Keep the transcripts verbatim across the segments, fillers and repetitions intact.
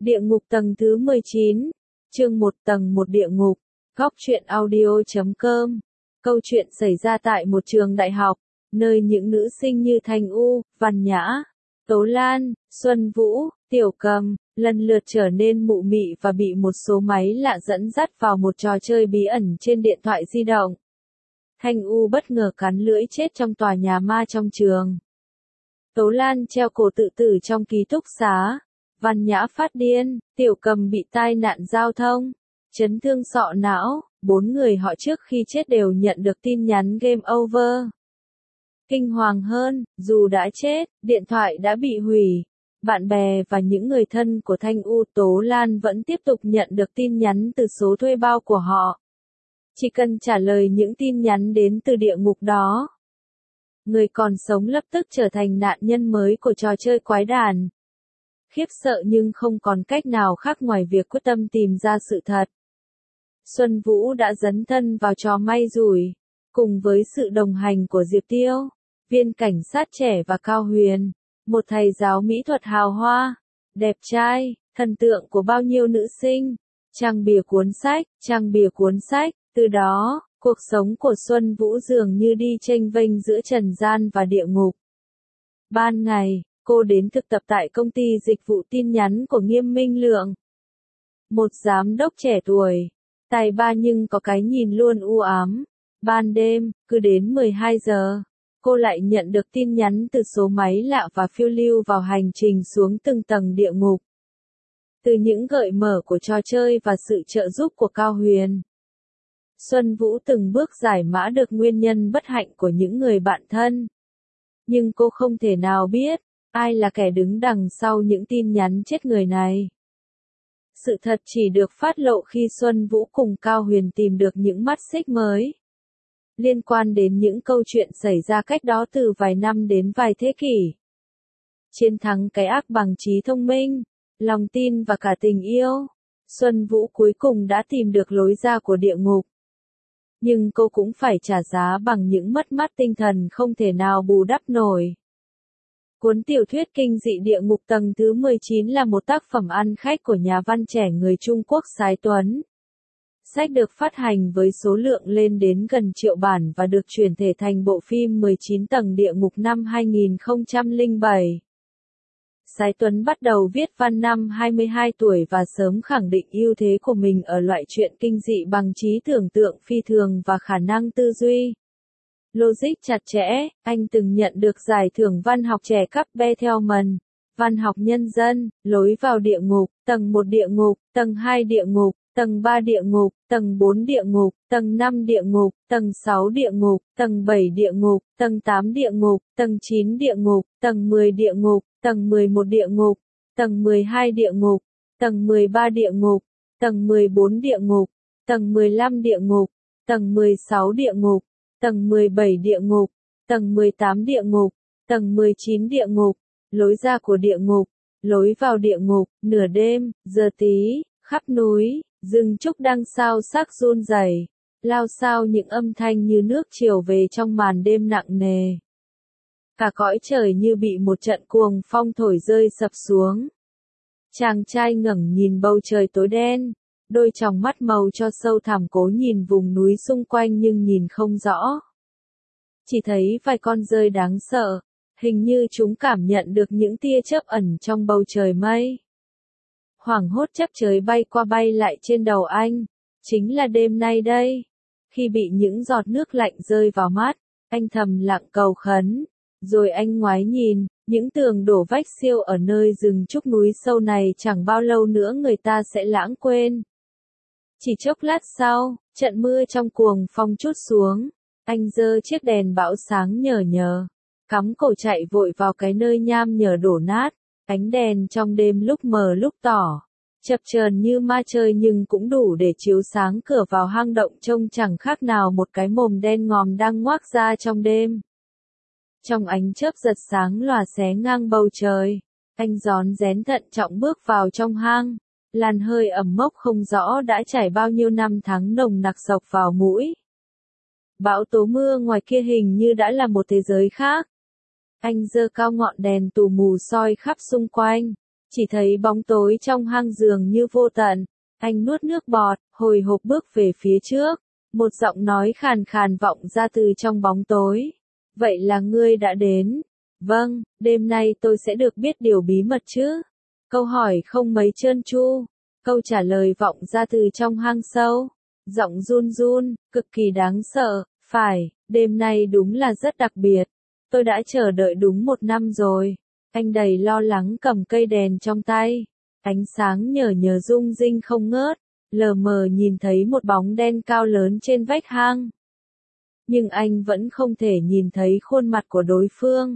Địa ngục tầng thứ mười chín, chương một tầng một địa ngục, góc truyện audio chấm com. Câu chuyện xảy ra tại một trường đại học, nơi những nữ sinh như Thanh U, Văn Nhã, Tố Lan, Xuân Vũ, Tiểu Cầm, lần lượt trở nên mụ mị và bị một số máy lạ dẫn dắt vào một trò chơi bí ẩn trên điện thoại di động. Thanh U bất ngờ cắn lưỡi chết trong tòa nhà ma trong trường. Tố Lan treo cổ tự tử trong ký túc xá. Văn Nhã phát điên, Tiểu Cầm bị tai nạn giao thông, chấn thương sọ não, bốn người họ trước khi chết đều nhận được tin nhắn game over. Kinh hoàng hơn, dù đã chết, điện thoại đã bị hủy. Bạn bè và những người thân của Thanh U, Tố Lan vẫn tiếp tục nhận được tin nhắn từ số thuê bao của họ. Chỉ cần trả lời những tin nhắn đến từ địa ngục đó, người còn sống lập tức trở thành nạn nhân mới của trò chơi quái đản. Khiếp sợ nhưng không còn cách nào khác ngoài việc quyết tâm tìm ra sự thật. Xuân Vũ đã dấn thân vào trò may rủi, cùng với sự đồng hành của Diệp Tiêu, viên cảnh sát trẻ và Cao Huyền, một thầy giáo mỹ thuật hào hoa, đẹp trai, thần tượng của bao nhiêu nữ sinh, trang bìa cuốn sách, trang bìa cuốn sách, từ đó, cuộc sống của Xuân Vũ dường như đi chênh vênh giữa trần gian và địa ngục. Ban ngày, cô đến thực tập tại công ty dịch vụ tin nhắn của Nghiêm Minh Lượng. Một giám đốc trẻ tuổi, tài ba nhưng có cái nhìn luôn u ám. Ban đêm, cứ đến mười hai giờ, cô lại nhận được tin nhắn từ số máy lạ và phiêu lưu vào hành trình xuống từng tầng địa ngục. Từ những gợi mở của trò chơi và sự trợ giúp của Cao Huyền, Xuân Vũ từng bước giải mã được nguyên nhân bất hạnh của những người bạn thân. Nhưng cô không thể nào biết ai là kẻ đứng đằng sau những tin nhắn chết người này. Sự thật chỉ được phát lộ khi Xuân Vũ cùng Cao Huyền tìm được những mắt xích mới, liên quan đến những câu chuyện xảy ra cách đó từ vài năm đến vài thế kỷ. Chiến thắng cái ác bằng trí thông minh, lòng tin và cả tình yêu, Xuân Vũ cuối cùng đã tìm được lối ra của địa ngục. Nhưng cô cũng phải trả giá bằng những mất mát tinh thần không thể nào bù đắp nổi. Cuốn tiểu thuyết kinh dị Địa ngục tầng thứ mười chín là một tác phẩm ăn khách của nhà văn trẻ người Trung Quốc Sái Tuấn. Sách được phát hành với số lượng lên đến gần triệu bản và được chuyển thể thành bộ phim mười chín tầng địa ngục năm hai nghìn không trăm lẻ bảy. Sái Tuấn bắt đầu viết văn năm hai mươi hai tuổi và sớm khẳng định ưu thế của mình ở loại truyện kinh dị bằng trí tưởng tượng phi thường và khả năng tư duy logic chặt chẽ. Anh từng nhận được giải thưởng văn học trẻ cấp Bethlehem, văn học nhân dân, lối vào địa ngục, tầng một địa ngục, tầng hai địa ngục, tầng ba địa ngục, tầng bốn địa ngục, tầng năm địa ngục, tầng sáu địa ngục, tầng bảy địa ngục, tầng tám địa ngục, tầng chín địa ngục, tầng mười địa ngục, tầng mười một địa ngục, tầng mười hai địa ngục, tầng mười ba địa ngục, tầng mười bốn địa ngục, tầng mười lăm địa ngục, tầng mười sáu địa ngục, tầng mười bảy địa ngục, tầng mười tám địa ngục, tầng mười chín địa ngục, lối ra của địa ngục, lối vào địa ngục, nửa đêm, giờ tí, khắp núi, rừng trúc đang sao sắc run rẩy, lao sao những âm thanh như nước triều về trong màn đêm nặng nề. Cả cõi trời như bị một trận cuồng phong thổi rơi sập xuống. Chàng trai ngẩng nhìn bầu trời tối đen, đôi tròng mắt màu cho sâu thẳm cố nhìn vùng núi xung quanh nhưng nhìn không rõ. Chỉ thấy vài con dơi đáng sợ, hình như chúng cảm nhận được những tia chớp ẩn trong bầu trời mây. Hoảng hốt chắc trời bay qua bay lại trên đầu anh, chính là đêm nay đây. Khi bị những giọt nước lạnh rơi vào mắt, anh thầm lặng cầu khấn, rồi anh ngoái nhìn, những tường đổ vách siêu ở nơi rừng trúc núi sâu này chẳng bao lâu nữa người ta sẽ lãng quên. Chỉ chốc lát sau, trận mưa trong cuồng phong trút xuống, anh giơ chiếc đèn bão sáng nhờ nhờ, cắm cổ chạy vội vào cái nơi nham nhở đổ nát. Ánh đèn trong đêm lúc mờ lúc tỏ, chập chờn như ma chơi nhưng cũng đủ để chiếu sáng cửa vào hang động trông chẳng khác nào một cái mồm đen ngòm đang ngoác ra trong đêm. Trong ánh chớp giật sáng lòa xé ngang bầu trời, anh rón rén thận trọng bước vào trong hang, làn hơi ẩm mốc không rõ đã trải bao nhiêu năm tháng nồng nặc sộc vào mũi. Bão tố mưa ngoài kia hình như đã là một thế giới khác. Anh giơ cao ngọn đèn tù mù soi khắp xung quanh, Chỉ thấy bóng tối trong hang giường như vô tận. Anh nuốt nước bọt, hồi hộp bước về phía trước. Một giọng nói khàn khàn vọng ra từ trong bóng tối. Vậy là ngươi đã đến. Vâng, đêm nay tôi sẽ được biết điều bí mật chứ. Câu hỏi không mấy trơn tru. Câu trả lời vọng ra từ trong hang sâu. Giọng run run, cực kỳ đáng sợ. Phải, đêm nay đúng là rất đặc biệt. Tôi đã chờ đợi đúng một năm rồi. Anh đầy lo lắng cầm cây đèn trong tay. Ánh sáng nhờ nhờ rung rinh không ngớt. Lờ mờ nhìn thấy một bóng đen cao lớn trên vách hang. Nhưng anh vẫn không thể nhìn thấy khuôn mặt của đối phương.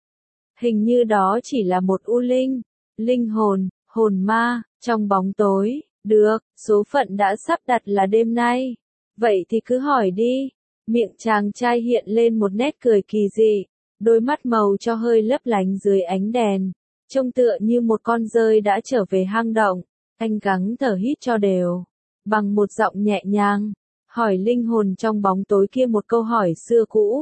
Hình như đó chỉ là một u linh, linh hồn, hồn ma, trong bóng tối. Được, số phận đã sắp đặt là đêm nay. Vậy thì cứ hỏi đi. Miệng chàng trai hiện lên một nét cười kỳ dị. Đôi mắt màu cho hơi lấp lánh dưới ánh đèn. Trông tựa như một con dơi đã trở về hang động. Anh gắng thở hít cho đều. Bằng một giọng nhẹ nhàng. Hỏi linh hồn trong bóng tối kia một câu hỏi xưa cũ.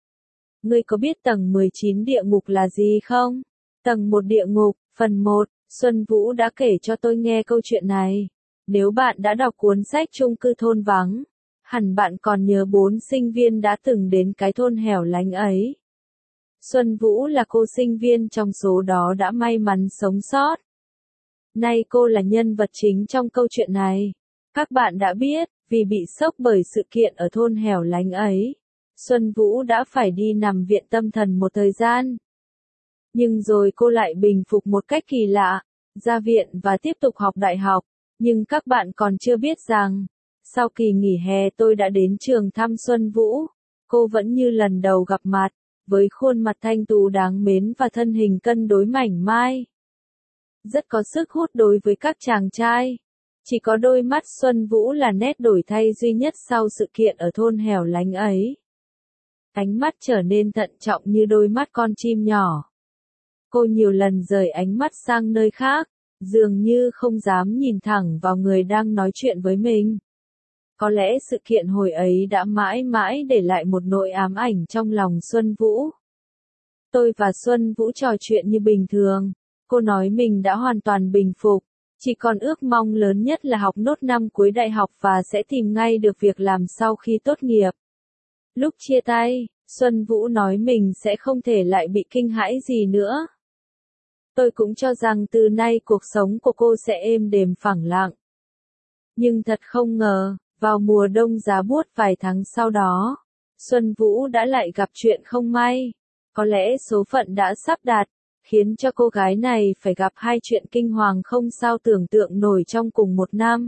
Ngươi có biết tầng mười chín địa ngục là gì không? Tầng một địa ngục, phần một. Xuân Vũ đã kể cho tôi nghe câu chuyện này. Nếu bạn đã đọc cuốn sách chung cư thôn vắng, hẳn bạn còn nhớ bốn sinh viên đã từng đến cái thôn hẻo lánh ấy. Xuân Vũ là cô sinh viên trong số đó đã may mắn sống sót. Nay cô là nhân vật chính trong câu chuyện này. Các bạn đã biết, vì bị sốc bởi sự kiện ở thôn hẻo lánh ấy, Xuân Vũ đã phải đi nằm viện tâm thần một thời gian. Nhưng rồi cô lại bình phục một cách kỳ lạ, ra viện và tiếp tục học đại học. Nhưng các bạn còn chưa biết rằng, sau kỳ nghỉ hè tôi đã đến trường thăm Xuân Vũ. Cô vẫn như lần đầu gặp mặt, với khuôn mặt thanh tú đáng mến và thân hình cân đối mảnh mai. Rất có sức hút đối với các chàng trai. Chỉ có đôi mắt Xuân Vũ là nét đổi thay duy nhất sau sự kiện ở thôn hẻo lánh ấy. Ánh mắt trở nên thận trọng như đôi mắt con chim nhỏ. Cô nhiều lần rời ánh mắt sang nơi khác, dường như không dám nhìn thẳng vào người đang nói chuyện với mình. Có lẽ sự kiện hồi ấy đã mãi mãi để lại một nỗi ám ảnh trong lòng Xuân Vũ. Tôi và Xuân Vũ trò chuyện như bình thường. Cô nói mình đã hoàn toàn bình phục. Chỉ còn ước mong lớn nhất là học nốt năm cuối đại học và sẽ tìm ngay được việc làm sau khi tốt nghiệp. Lúc chia tay, Xuân Vũ nói mình sẽ không thể lại bị kinh hãi gì nữa. Tôi cũng cho rằng từ nay cuộc sống của cô sẽ êm đềm phẳng lặng. Nhưng thật không ngờ, vào mùa đông giá buốt vài tháng sau đó, Xuân Vũ đã lại gặp chuyện không may. Có lẽ số phận đã sắp đặt, khiến cho cô gái này phải gặp hai chuyện kinh hoàng không sao tưởng tượng nổi trong cùng một năm.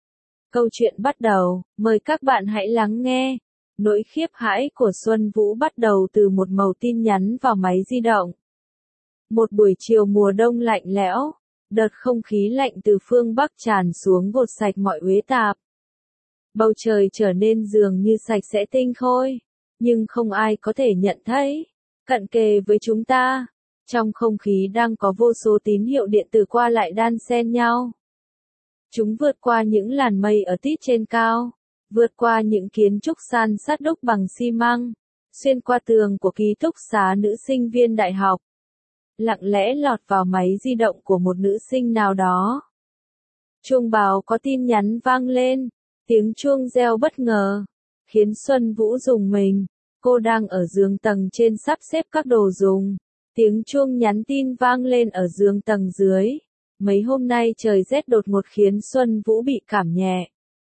Câu chuyện bắt đầu, mời các bạn hãy lắng nghe. Nỗi khiếp hãi của Xuân Vũ bắt đầu từ một mẩu tin nhắn vào máy di động. Một buổi chiều mùa đông lạnh lẽo, đợt không khí lạnh từ phương Bắc tràn xuống gột sạch mọi uế tạp. Bầu trời trở nên dường như sạch sẽ tinh khôi, nhưng không ai có thể nhận thấy. Cận kề với chúng ta, trong không khí đang có vô số tín hiệu điện tử qua lại đan xen nhau. Chúng vượt qua những làn mây ở tít trên cao, vượt qua những kiến trúc san sát đúc bằng xi măng, xuyên qua tường của ký túc xá nữ sinh viên đại học. Lặng lẽ lọt vào máy di động của một nữ sinh nào đó. Chuông báo có tin nhắn vang lên, tiếng chuông reo bất ngờ, khiến Xuân Vũ rùng mình. Cô đang ở giường tầng trên sắp xếp các đồ dùng. Tiếng chuông nhắn tin vang lên ở giường tầng dưới. Mấy hôm nay trời rét đột ngột khiến Xuân Vũ bị cảm nhẹ.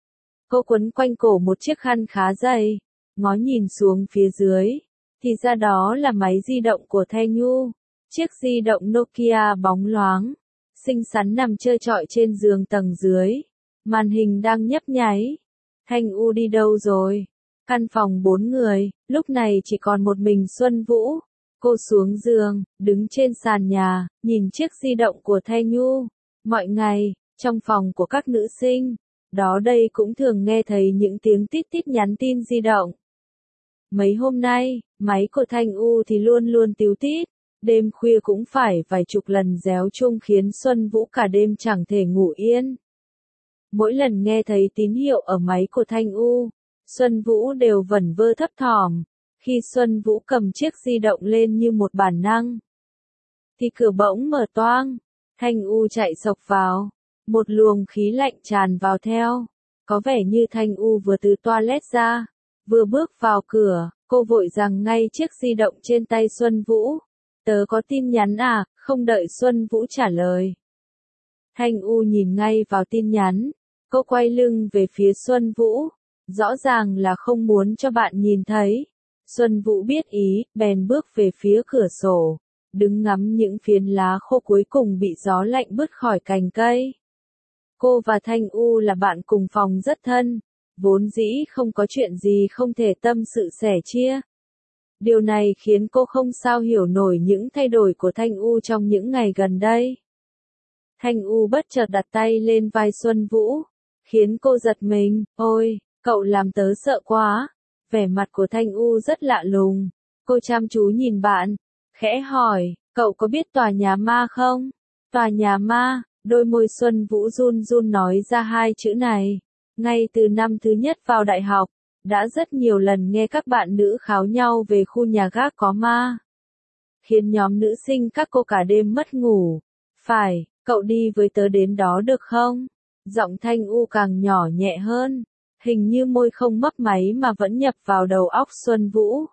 Cô quấn quanh cổ một chiếc khăn khá dày, ngó nhìn xuống phía dưới, thì ra đó là máy di động của Thanh Nhu. Chiếc di động Nokia bóng loáng, xinh xắn nằm trơ trọi trên giường tầng dưới. Màn hình đang nhấp nháy. Thanh U đi đâu rồi? Căn phòng bốn người, lúc này chỉ còn một mình Xuân Vũ. Cô xuống giường, đứng trên sàn nhà, nhìn chiếc di động của Thanh Nhu. Mọi ngày, trong phòng của các nữ sinh, đó đây cũng thường nghe thấy những tiếng tít tít nhắn tin di động. Mấy hôm nay, máy của Thanh U thì luôn luôn tíu tít. Đêm khuya cũng phải vài chục lần réo chuông khiến Xuân Vũ cả đêm chẳng thể ngủ yên. Mỗi lần nghe thấy tín hiệu ở máy của Thanh U, Xuân Vũ đều vẩn vơ thấp thỏm. Khi Xuân Vũ cầm chiếc di động lên như một bản năng, thì cửa bỗng mở toang. Thanh U chạy sộc vào. Một luồng khí lạnh tràn vào theo. Có vẻ như Thanh U vừa từ toilet ra. Vừa bước vào cửa, cô vội rằng ngay chiếc di động trên tay Xuân Vũ. Tớ có tin nhắn à, không đợi Xuân Vũ trả lời. Thanh U nhìn ngay vào tin nhắn. Cô quay lưng về phía Xuân Vũ. Rõ ràng là không muốn cho bạn nhìn thấy. Xuân Vũ biết ý, bèn bước về phía cửa sổ. Đứng ngắm những phiến lá khô cuối cùng bị gió lạnh bứt khỏi cành cây. Cô và Thanh U là bạn cùng phòng rất thân. Vốn dĩ không có chuyện gì không thể tâm sự sẻ chia. Điều này khiến cô không sao hiểu nổi những thay đổi của Thanh U trong những ngày gần đây. Thanh U bất chợt đặt tay lên vai Xuân Vũ, khiến cô giật mình. Ôi, cậu làm tớ sợ quá. Vẻ mặt của Thanh U rất lạ lùng. Cô chăm chú nhìn bạn, khẽ hỏi, cậu có biết tòa nhà ma không? Tòa nhà ma, đôi môi Xuân Vũ run run nói ra hai chữ này. Ngay từ năm thứ nhất vào đại học, đã rất nhiều lần nghe các bạn nữ kháo nhau về khu nhà gác có ma. Khiến nhóm nữ sinh các cô cả đêm mất ngủ. Phải, cậu đi với tớ đến đó được không? Giọng Thanh U càng nhỏ nhẹ hơn. Hình như môi không mấp máy mà vẫn nhập vào đầu óc Xuân Vũ.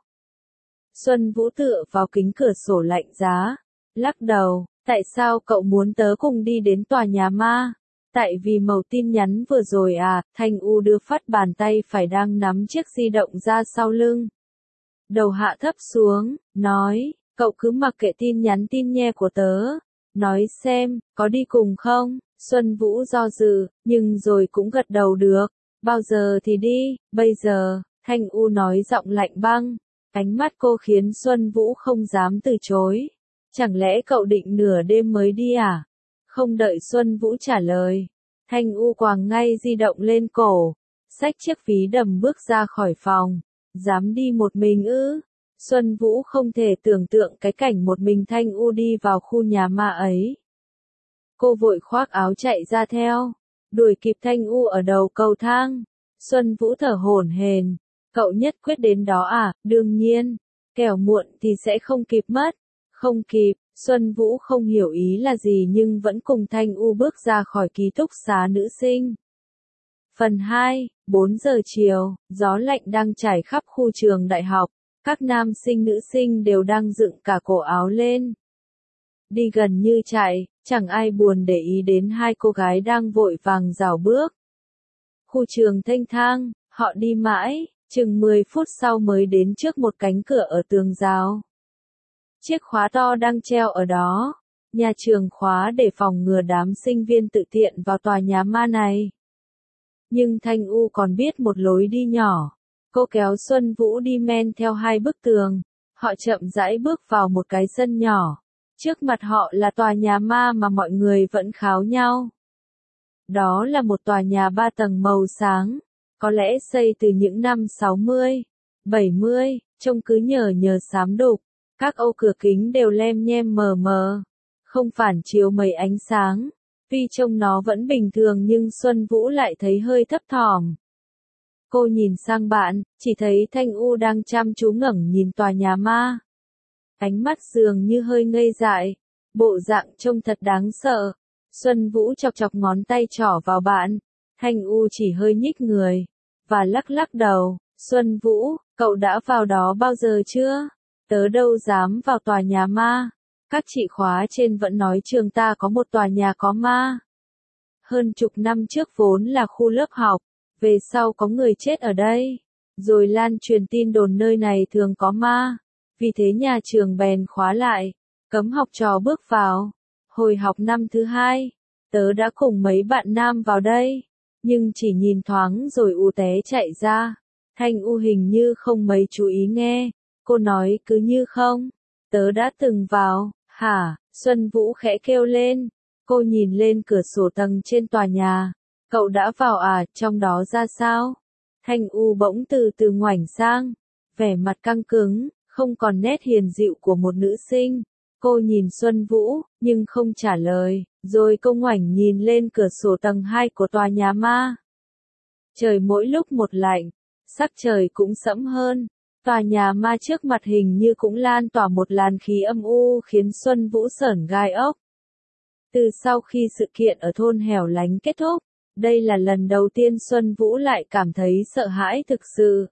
Xuân Vũ tựa vào kính cửa sổ lạnh giá. Lắc đầu, tại sao cậu muốn tớ cùng đi đến tòa nhà ma? Tại vì mẩu tin nhắn vừa rồi à, Thanh U đưa phát bàn tay phải đang nắm chiếc di động ra sau lưng. Đầu hạ thấp xuống, nói, cậu cứ mặc kệ tin nhắn tin nhe của tớ. Nói xem, có đi cùng không? Xuân Vũ do dự, nhưng rồi cũng gật đầu được. Bao giờ thì đi, bây giờ, Thanh U nói giọng lạnh băng. Ánh mắt cô khiến Xuân Vũ không dám từ chối. Chẳng lẽ cậu định nửa đêm mới đi à? Không đợi Xuân Vũ trả lời. Thanh U quàng ngay di động lên cổ. Xách chiếc ví đầm bước ra khỏi phòng. Dám đi một mình ư? Xuân Vũ không thể tưởng tượng cái cảnh một mình Thanh U đi vào khu nhà ma ấy. Cô vội khoác áo chạy ra theo. Đuổi kịp Thanh U ở đầu cầu thang. Xuân Vũ thở hổn hển. Cậu nhất quyết đến đó à? Đương nhiên. Kẻo muộn thì sẽ không kịp mất. Không kịp. Xuân Vũ không hiểu ý là gì nhưng vẫn cùng Thanh U bước ra khỏi ký túc xá nữ sinh. Phần hai, bốn giờ chiều, gió lạnh đang trải khắp khu trường đại học. Các nam sinh nữ sinh đều đang dựng cả cổ áo lên. Đi gần như chạy, chẳng ai buồn để ý đến hai cô gái đang vội vàng rảo bước. Khu trường thênh thang, họ đi mãi, chừng mười phút sau mới đến trước một cánh cửa ở tường rào. Chiếc khóa to đang treo ở đó. Nhà trường khóa để phòng ngừa đám sinh viên tự tiện vào tòa nhà ma này. Nhưng Thanh U còn biết một lối đi nhỏ. Cô kéo Xuân Vũ đi men theo hai bức tường. Họ chậm rãi bước vào một cái sân nhỏ. Trước mặt họ là tòa nhà ma mà mọi người vẫn kháo nhau. Đó là một tòa nhà ba tầng màu sáng. Có lẽ xây từ những năm sáu mươi, bảy mươi, trông cứ nhờ nhờ xám đục. Các ô cửa kính đều lem nhem mờ mờ. Không phản chiếu mấy ánh sáng. Tuy trông nó vẫn bình thường nhưng Xuân Vũ lại thấy hơi thấp thỏm. Cô nhìn sang bạn, chỉ thấy Thanh U đang chăm chú ngẩng nhìn tòa nhà ma. Ánh mắt dường như hơi ngây dại. Bộ dạng trông thật đáng sợ. Xuân Vũ chọc chọc ngón tay trỏ vào bạn. Thanh U chỉ hơi nhích người. Và lắc lắc đầu. Xuân Vũ, cậu đã vào đó bao giờ chưa? Tớ đâu dám vào tòa nhà ma. Các chị khóa trên vẫn nói trường ta có một tòa nhà có ma. Hơn chục năm trước vốn là khu lớp học. Về sau có người chết ở đây. Rồi lan truyền tin đồn nơi này thường có ma. Vì thế nhà trường bèn khóa lại. Cấm học trò bước vào. Hồi học năm thứ hai. Tớ đã cùng mấy bạn nam vào đây. Nhưng chỉ nhìn thoáng rồi u té chạy ra. Thanh U hình như không mấy chú ý nghe. Cô nói cứ như không. Tớ đã từng vào. Hả? Xuân Vũ khẽ kêu lên. Cô nhìn lên cửa sổ tầng trên tòa nhà. Cậu đã vào à, trong đó ra sao? Thanh U bỗng từ từ ngoảnh sang. Vẻ mặt căng cứng, không còn nét hiền dịu của một nữ sinh. Cô nhìn Xuân Vũ, nhưng không trả lời. Rồi cô ngoảnh nhìn lên cửa sổ tầng hai của tòa nhà ma. Trời mỗi lúc một lạnh. Sắc trời cũng sẫm hơn. Tòa nhà ma trước mặt hình như cũng lan tỏa một làn khí âm u khiến Xuân Vũ sởn gai ốc. Từ sau khi sự kiện ở thôn hẻo lánh kết thúc, đây là lần đầu tiên Xuân Vũ lại cảm thấy sợ hãi thực sự.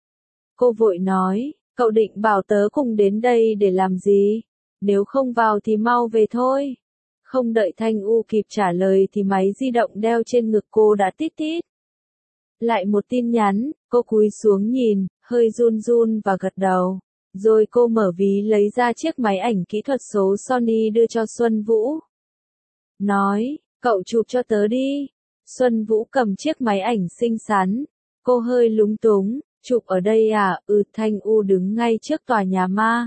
Cô vội nói, cậu định bảo tớ cùng đến đây để làm gì? Nếu không vào thì mau về thôi. Không đợi Thanh U kịp trả lời thì máy di động đeo trên ngực cô đã tít tít. Lại một tin nhắn, cô cúi xuống nhìn, hơi run run và gật đầu. Rồi cô mở ví lấy ra chiếc máy ảnh kỹ thuật số Sony đưa cho Xuân Vũ. Nói, cậu chụp cho tớ đi. Xuân Vũ cầm chiếc máy ảnh xinh xắn. Cô hơi lúng túng, chụp ở đây à? Ừ. Thanh U đứng ngay trước tòa nhà ma.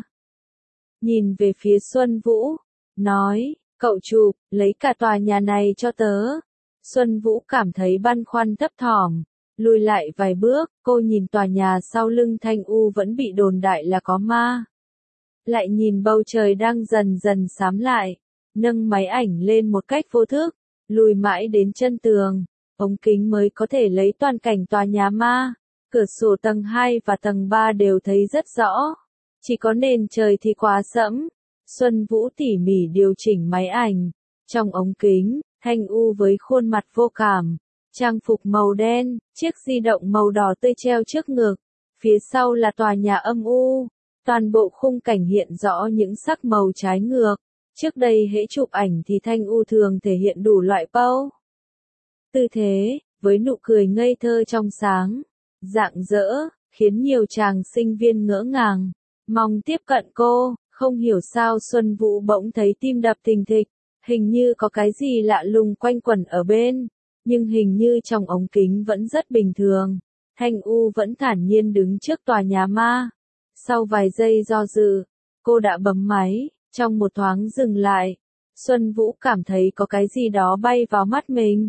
Nhìn về phía Xuân Vũ, nói, cậu chụp, lấy cả tòa nhà này cho tớ. Xuân Vũ cảm thấy băn khoăn thấp thỏm, lùi lại vài bước, cô nhìn tòa nhà sau lưng Thanh U vẫn bị đồn đại là có ma. Lại nhìn bầu trời đang dần dần xám lại, nâng máy ảnh lên một cách vô thức, lùi mãi đến chân tường, ống kính mới có thể lấy toàn cảnh tòa nhà ma. Cửa sổ tầng hai và tầng ba đều thấy rất rõ, chỉ có nền trời thì quá sẫm. Xuân Vũ tỉ mỉ điều chỉnh máy ảnh, trong ống kính, Thanh U với khuôn mặt vô cảm, trang phục màu đen, chiếc di động màu đỏ tươi treo trước ngực, phía sau là tòa nhà âm u, toàn bộ khung cảnh hiện rõ những sắc màu trái ngược. Trước đây hễ chụp ảnh thì Thanh U thường thể hiện đủ loại pose, tư thế, với nụ cười ngây thơ trong sáng, rạng rỡ, khiến nhiều chàng sinh viên ngỡ ngàng, mong tiếp cận cô. Không hiểu sao Xuân Vũ bỗng thấy tim đập thình thịch, hình như có cái gì lạ lùng quanh quẩn ở bên, nhưng hình như trong ống kính vẫn rất bình thường. Thanh U vẫn thản nhiên đứng trước tòa nhà ma. Sau vài giây do dự, cô đã bấm máy, trong một thoáng dừng lại. Xuân Vũ cảm thấy có cái gì đó bay vào mắt mình.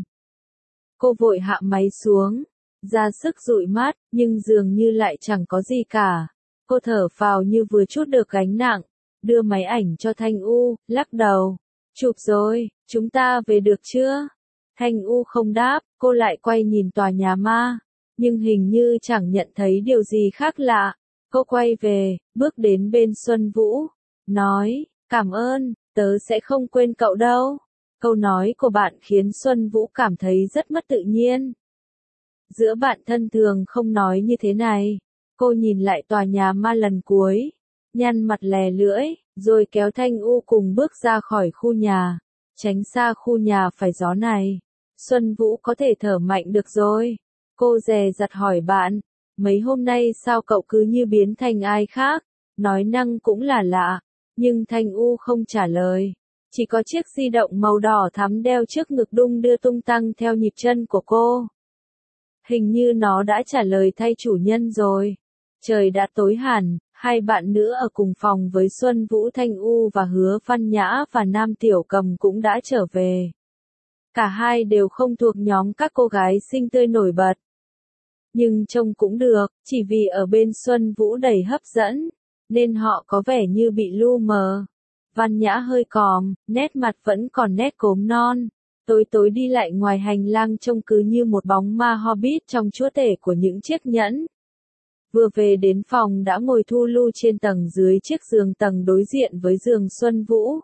Cô vội hạ máy xuống, ra sức dụi mắt, nhưng dường như lại chẳng có gì cả. Cô thở phào như vừa trút được gánh nặng, đưa máy ảnh cho Thanh U, lắc đầu. Chụp rồi, chúng ta về được chưa? Thanh U không đáp, cô lại quay nhìn tòa nhà ma, nhưng hình như chẳng nhận thấy điều gì khác lạ. Cô quay về, bước đến bên Xuân Vũ, nói, cảm ơn, tớ sẽ không quên cậu đâu. Câu nói của bạn khiến Xuân Vũ cảm thấy rất mất tự nhiên. Giữa bạn thân thường không nói như thế này. Cô nhìn lại tòa nhà ma lần cuối, nhăn mặt lè lưỡi, rồi kéo Thanh U cùng bước ra khỏi khu nhà, tránh xa khu nhà phải gió này. Xuân Vũ có thể thở mạnh được rồi. Cô dè dặt hỏi bạn, mấy hôm nay sao cậu cứ như biến thành ai khác, nói năng cũng là lạ, nhưng Thanh U không trả lời. Chỉ có chiếc di động màu đỏ thắm đeo trước ngực đung đưa tung tăng theo nhịp chân của cô. Hình như nó đã trả lời thay chủ nhân rồi. Trời đã tối hẳn, hai bạn nữ ở cùng phòng với Xuân Vũ, Thanh U và Hứa Văn Nhã và Nam Tiểu Cầm cũng đã trở về. Cả hai đều không thuộc nhóm các cô gái xinh tươi nổi bật. Nhưng trông cũng được, chỉ vì ở bên Xuân Vũ đầy hấp dẫn, nên họ có vẻ như bị lu mờ. Văn Nhã hơi còm, nét mặt vẫn còn nét cốm non. Tối tối đi lại ngoài hành lang trông cứ như một bóng ma hobbit trong chúa tể của những chiếc nhẫn. Vừa về đến phòng đã ngồi thu lu trên tầng dưới chiếc giường tầng đối diện với giường Xuân Vũ.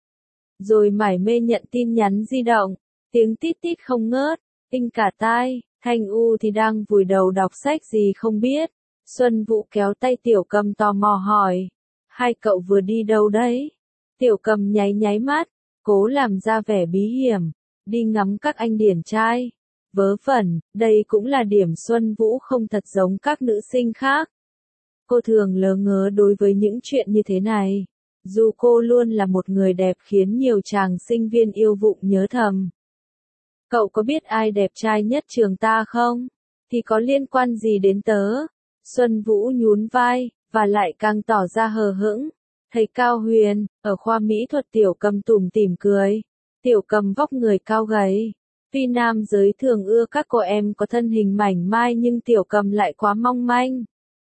Rồi mải mê nhận tin nhắn di động, tiếng tít tít không ngớt, tinh cả tai. Thanh U thì đang vùi đầu đọc sách gì không biết. Xuân Vũ kéo tay Tiểu Cầm tò mò hỏi, hai cậu vừa đi đâu đấy? Tiểu Cầm nháy nháy mắt, cố làm ra vẻ bí hiểm, đi ngắm các anh điển trai. Vớ vẩn, đây cũng là điểm Xuân Vũ không thật giống các nữ sinh khác. Cô thường lơ ngớ đối với những chuyện như thế này. Dù cô luôn là một người đẹp khiến nhiều chàng sinh viên yêu vụng nhớ thầm. Cậu có biết ai đẹp trai nhất trường ta không? Thì có liên quan gì đến tớ? Xuân Vũ nhún vai, và lại càng tỏ ra hờ hững. Thầy Cao Huyền, ở khoa mỹ thuật. Tiểu Cầm tủm tỉm cười. Tiểu Cầm vóc người cao gầy. Tuy nam giới thường ưa các cô em có thân hình mảnh mai nhưng Tiểu Cầm lại quá mong manh,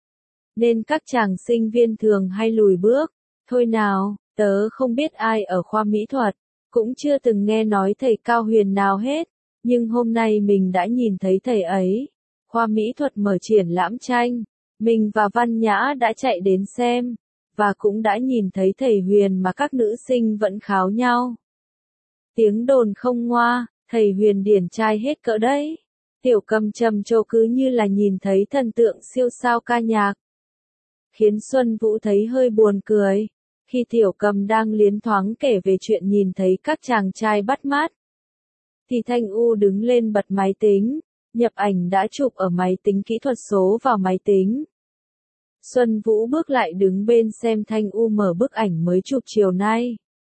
nên các chàng sinh viên thường hay lùi bước. Thôi nào, tớ không biết ai ở khoa mỹ thuật, cũng chưa từng nghe nói thầy Cao Huyền nào hết, nhưng hôm nay mình đã nhìn thấy thầy ấy. Khoa mỹ thuật mở triển lãm tranh, mình và Văn Nhã đã chạy đến xem, và cũng đã nhìn thấy thầy Huyền mà các nữ sinh vẫn kháo nhau. Tiếng đồn không ngoa, thầy Huyền điển trai hết cỡ đấy. Tiểu Cầm trầm trồ cứ như là nhìn thấy thần tượng siêu sao ca nhạc. Khiến Xuân Vũ thấy hơi buồn cười. Khi Tiểu Cầm đang liến thoáng kể về chuyện nhìn thấy các chàng trai bắt mắt, thì Thanh U đứng lên bật máy tính, nhập ảnh đã chụp ở máy tính kỹ thuật số vào máy tính. Xuân Vũ bước lại đứng bên xem Thanh U mở bức ảnh mới chụp chiều nay.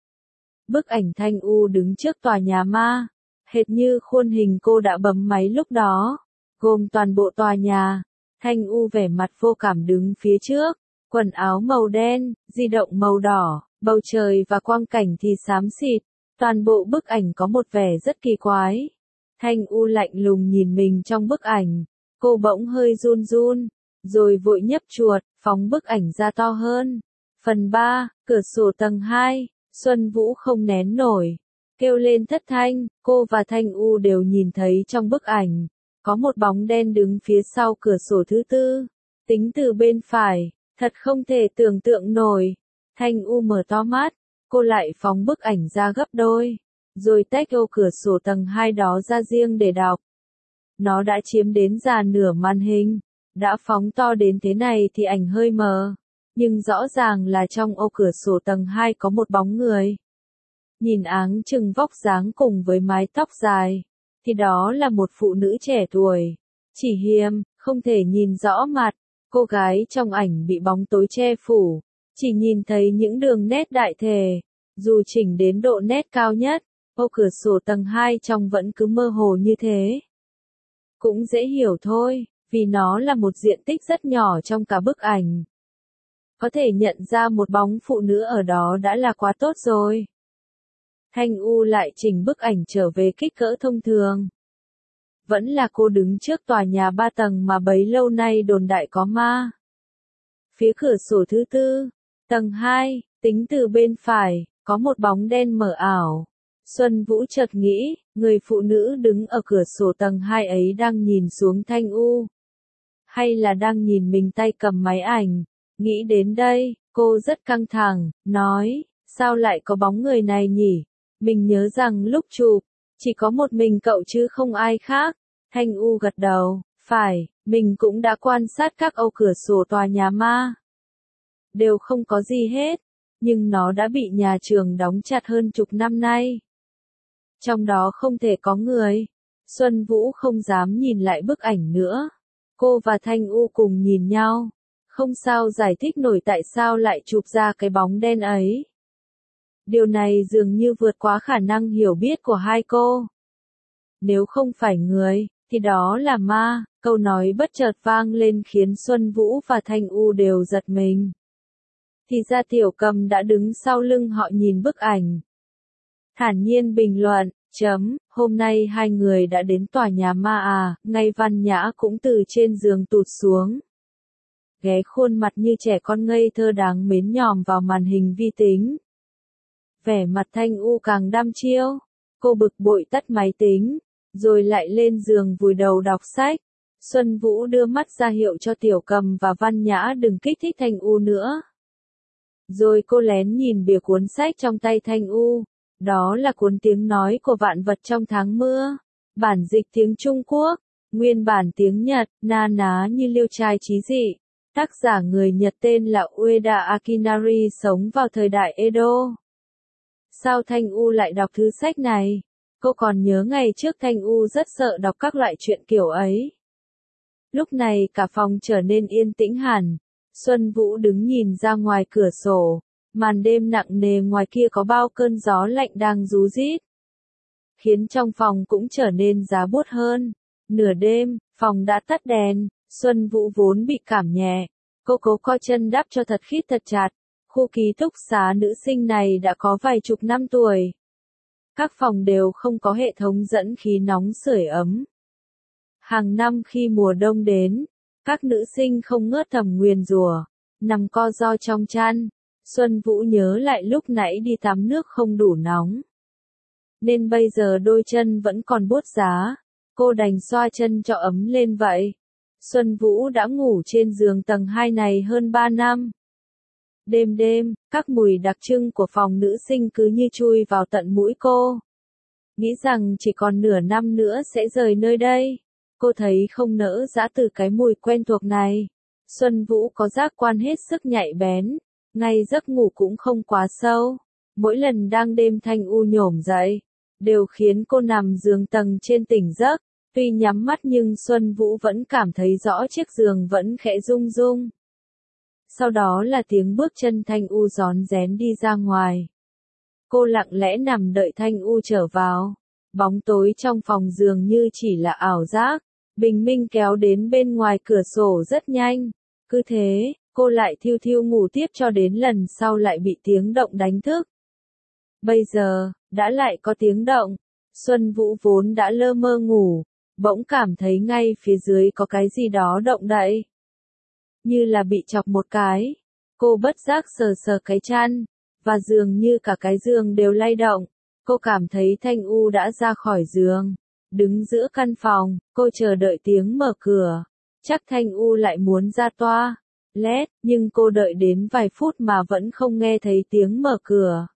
Bức ảnh Thanh U đứng trước tòa nhà ma, hệt như khuôn hình cô đã bấm máy lúc đó, gồm toàn bộ tòa nhà. Thanh U vẻ mặt vô cảm đứng phía trước, quần áo màu đen, di động màu đỏ, bầu trời và quang cảnh thì xám xịt. Toàn bộ bức ảnh có một vẻ rất kỳ quái. Thanh U lạnh lùng nhìn mình trong bức ảnh, cô bỗng hơi run run, rồi vội nhấp chuột, phóng bức ảnh ra to hơn. Phần ba, cửa sổ tầng hai, Xuân Vũ không nén nổi, kêu lên thất thanh. Cô và Thanh U đều nhìn thấy trong bức ảnh, có một bóng đen đứng phía sau cửa sổ thứ tư, tính từ bên phải, thật không thể tưởng tượng nổi. Thanh U mở to mắt, cô lại phóng bức ảnh ra gấp đôi, rồi tách ô cửa sổ tầng hai đó ra riêng để đọc. Nó đã chiếm đến già nửa màn hình, đã phóng to đến thế này thì ảnh hơi mờ, nhưng rõ ràng là trong ô cửa sổ tầng hai có một bóng người. Nhìn áng chừng vóc dáng cùng với mái tóc dài, thì đó là một phụ nữ trẻ tuổi, chỉ hiềm, không thể nhìn rõ mặt. Cô gái trong ảnh bị bóng tối che phủ, chỉ nhìn thấy những đường nét đại thể, dù chỉnh đến độ nét cao nhất, ô cửa sổ tầng hai trong vẫn cứ mơ hồ như thế. Cũng dễ hiểu thôi, vì nó là một diện tích rất nhỏ trong cả bức ảnh. Có thể nhận ra một bóng phụ nữ ở đó đã là quá tốt rồi. Thanh U lại chỉnh bức ảnh trở về kích cỡ thông thường. Vẫn là cô đứng trước tòa nhà ba tầng mà bấy lâu nay đồn đại có ma. Phía cửa sổ thứ tư, tầng hai, tính từ bên phải, có một bóng đen mờ ảo. Xuân Vũ chợt nghĩ, người phụ nữ đứng ở cửa sổ tầng hai ấy đang nhìn xuống Thanh U. Hay là đang nhìn mình tay cầm máy ảnh. Nghĩ đến đây, cô rất căng thẳng, nói, sao lại có bóng người này nhỉ? Mình nhớ rằng lúc chụp, chỉ có một mình cậu chứ không ai khác. Thanh U gật đầu, phải, mình cũng đã quan sát các ô cửa sổ tòa nhà ma. Đều không có gì hết, nhưng nó đã bị nhà trường đóng chặt hơn chục năm nay. Trong đó không thể có người. Xuân Vũ không dám nhìn lại bức ảnh nữa. Cô và Thanh U cùng nhìn nhau, không sao giải thích nổi tại sao lại chụp ra cái bóng đen ấy. Điều này dường như vượt quá khả năng hiểu biết của hai cô. Nếu không phải người, thì đó là ma. Câu nói bất chợt vang lên khiến Xuân Vũ và Thanh U đều giật mình. Thì ra Tiểu Cầm đã đứng sau lưng họ nhìn bức ảnh. Thản nhiên bình luận, chấm, hôm nay hai người đã đến tòa nhà ma à, ngay Văn Nhã cũng từ trên giường tụt xuống. Ghé khuôn mặt như trẻ con ngây thơ đáng mến nhòm vào màn hình vi tính. Vẻ mặt Thanh U càng đăm chiêu, cô bực bội tắt máy tính, rồi lại lên giường vùi đầu đọc sách. Xuân Vũ đưa mắt ra hiệu cho Tiểu Cầm và Văn Nhã đừng kích thích Thanh U nữa. Rồi cô lén nhìn bìa cuốn sách trong tay Thanh U, đó là cuốn tiếng nói của vạn vật trong tháng mưa, bản dịch tiếng Trung Quốc, nguyên bản tiếng Nhật, na ná như liêu trai trí dị. Tác giả người Nhật tên là Ueda Akinari sống vào thời đại Edo. Sao Thanh U lại đọc thứ sách này? Cô còn nhớ ngày trước Thanh U rất sợ đọc các loại truyện kiểu ấy. Lúc này cả phòng trở nên yên tĩnh hẳn. Xuân Vũ đứng nhìn ra ngoài cửa sổ. Màn đêm nặng nề ngoài kia có bao cơn gió lạnh đang rú rít, khiến trong phòng cũng trở nên giá buốt hơn. Nửa đêm, phòng đã tắt đèn. Xuân Vũ vốn bị cảm nhẹ. Cô cố co chân đắp cho thật khít thật chặt. Khu ký túc xá nữ sinh này đã có vài chục năm tuổi. Các phòng đều không có hệ thống dẫn khí nóng sưởi ấm. Hàng năm khi mùa đông đến, các nữ sinh không ngớt thầm nguyền rủa, nằm co ro trong chăn. Xuân Vũ nhớ lại lúc nãy đi tắm nước không đủ nóng, nên bây giờ đôi chân vẫn còn buốt giá. Cô đành xoa chân cho ấm lên vậy. Xuân Vũ đã ngủ trên giường tầng hai này hơn ba năm. Đêm đêm, các mùi đặc trưng của phòng nữ sinh cứ như chui vào tận mũi cô. nghĩ rằng chỉ còn nửa năm nữa sẽ rời nơi đây. Cô thấy không nỡ giã từ cái mùi quen thuộc này. Xuân Vũ có giác quan hết sức nhạy bén, ngay giấc ngủ cũng không quá sâu. Mỗi lần đang đêm Thanh U nhổm dậy, đều khiến cô nằm giường tầng trên tỉnh giấc. Tuy nhắm mắt nhưng Xuân Vũ vẫn cảm thấy rõ chiếc giường vẫn khẽ rung rung. Sau đó là tiếng bước chân Thanh U rón rén đi ra ngoài. Cô lặng lẽ nằm đợi Thanh U trở vào. Bóng tối trong phòng dường như chỉ là ảo giác. Bình minh kéo đến bên ngoài cửa sổ rất nhanh. Cứ thế, cô lại thiêu thiêu ngủ tiếp cho đến lần sau lại bị tiếng động đánh thức. Bây giờ, đã lại có tiếng động. Xuân Vũ vốn đã lơ mơ ngủ, bỗng cảm thấy ngay phía dưới có cái gì đó động đậy. Như là bị chọc một cái. Cô bất giác sờ sờ cái chăn, và dường như cả cái giường đều lay động. Cô cảm thấy Thanh U đã ra khỏi giường. Đứng giữa căn phòng, cô chờ đợi tiếng mở cửa. Chắc Thanh U lại muốn ra toa lét, nhưng cô đợi đến vài phút mà vẫn không nghe thấy tiếng mở cửa.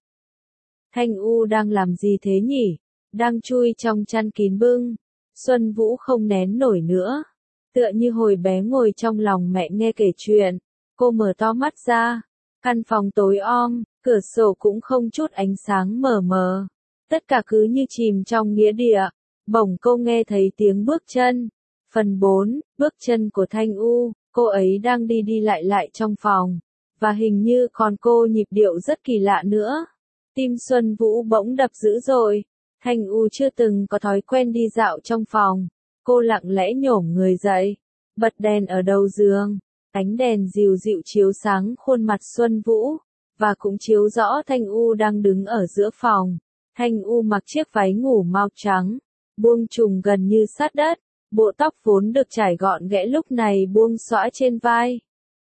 Thanh U đang làm gì thế nhỉ? Đang chui trong chăn kín bưng. Xuân Vũ không nén nổi nữa. Tựa như hồi bé ngồi trong lòng mẹ nghe kể chuyện. Cô mở to mắt ra. Căn phòng tối om, cửa sổ cũng không chút ánh sáng mờ mờ. Tất cả cứ như chìm trong nghĩa địa. Bỗng cô nghe thấy tiếng bước chân. Phần bốn, bước chân của Thanh U. Cô ấy đang đi đi lại lại trong phòng. Và hình như còn cô nhịp điệu rất kỳ lạ nữa. Tim Xuân Vũ bỗng đập dữ dội. Thanh U chưa từng có thói quen đi dạo trong phòng. Cô lặng lẽ nhổm người dậy. Bật đèn ở đầu giường. Ánh đèn dịu dịu chiếu sáng khuôn mặt Xuân Vũ. Và cũng chiếu rõ Thanh U đang đứng ở giữa phòng. Thanh U mặc chiếc váy ngủ màu trắng. Buông trùng gần như sát đất. Bộ tóc vốn được trải gọn ghẽ lúc này buông xõa trên vai.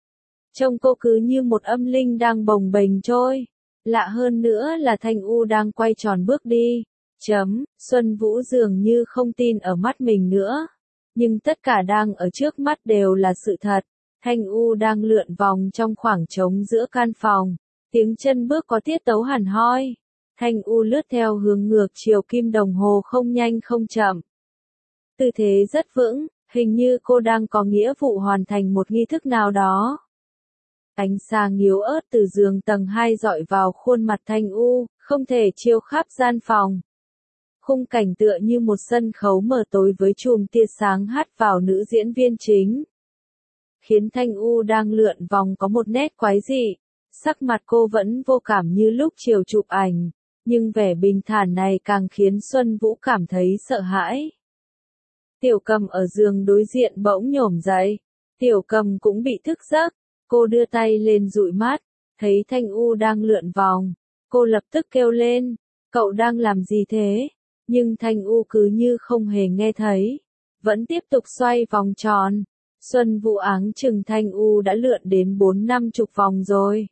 Trông cô cứ như một âm linh đang bồng bềnh trôi. Lạ hơn nữa là Thanh U đang quay tròn bước đi. Chấm, Xuân Vũ dường như không tin ở mắt mình nữa. Nhưng tất cả đang ở trước mắt đều là sự thật. Thanh U đang lượn vòng trong khoảng trống giữa căn phòng. Tiếng chân bước có tiết tấu hẳn hoi. Thanh U lướt theo hướng ngược chiều kim đồng hồ không nhanh không chậm. Tư thế rất vững, hình như cô đang có nghĩa vụ hoàn thành một nghi thức nào đó. Ánh sáng yếu ớt từ giường tầng hai dọi vào khuôn mặt Thanh U, không thể chiếu khắp gian phòng. Khung cảnh tựa như một sân khấu mờ tối với chùm tia sáng hắt vào nữ diễn viên chính. Khiến Thanh U đang lượn vòng có một nét quái dị. Sắc mặt cô vẫn vô cảm như lúc chiều chụp ảnh, nhưng vẻ bình thản này càng khiến Xuân Vũ cảm thấy sợ hãi. Tiểu Cầm ở giường đối diện bỗng nhổm dậy. Tiểu Cầm cũng bị thức giấc. Cô đưa tay lên dụi mắt, thấy Thanh U đang lượn vòng. Cô lập tức kêu lên, cậu đang làm gì thế? Nhưng Thanh U cứ như không hề nghe thấy, vẫn tiếp tục xoay vòng tròn. Xuân Vũ áng chừng Thanh U đã lượn đến bốn năm chục vòng rồi.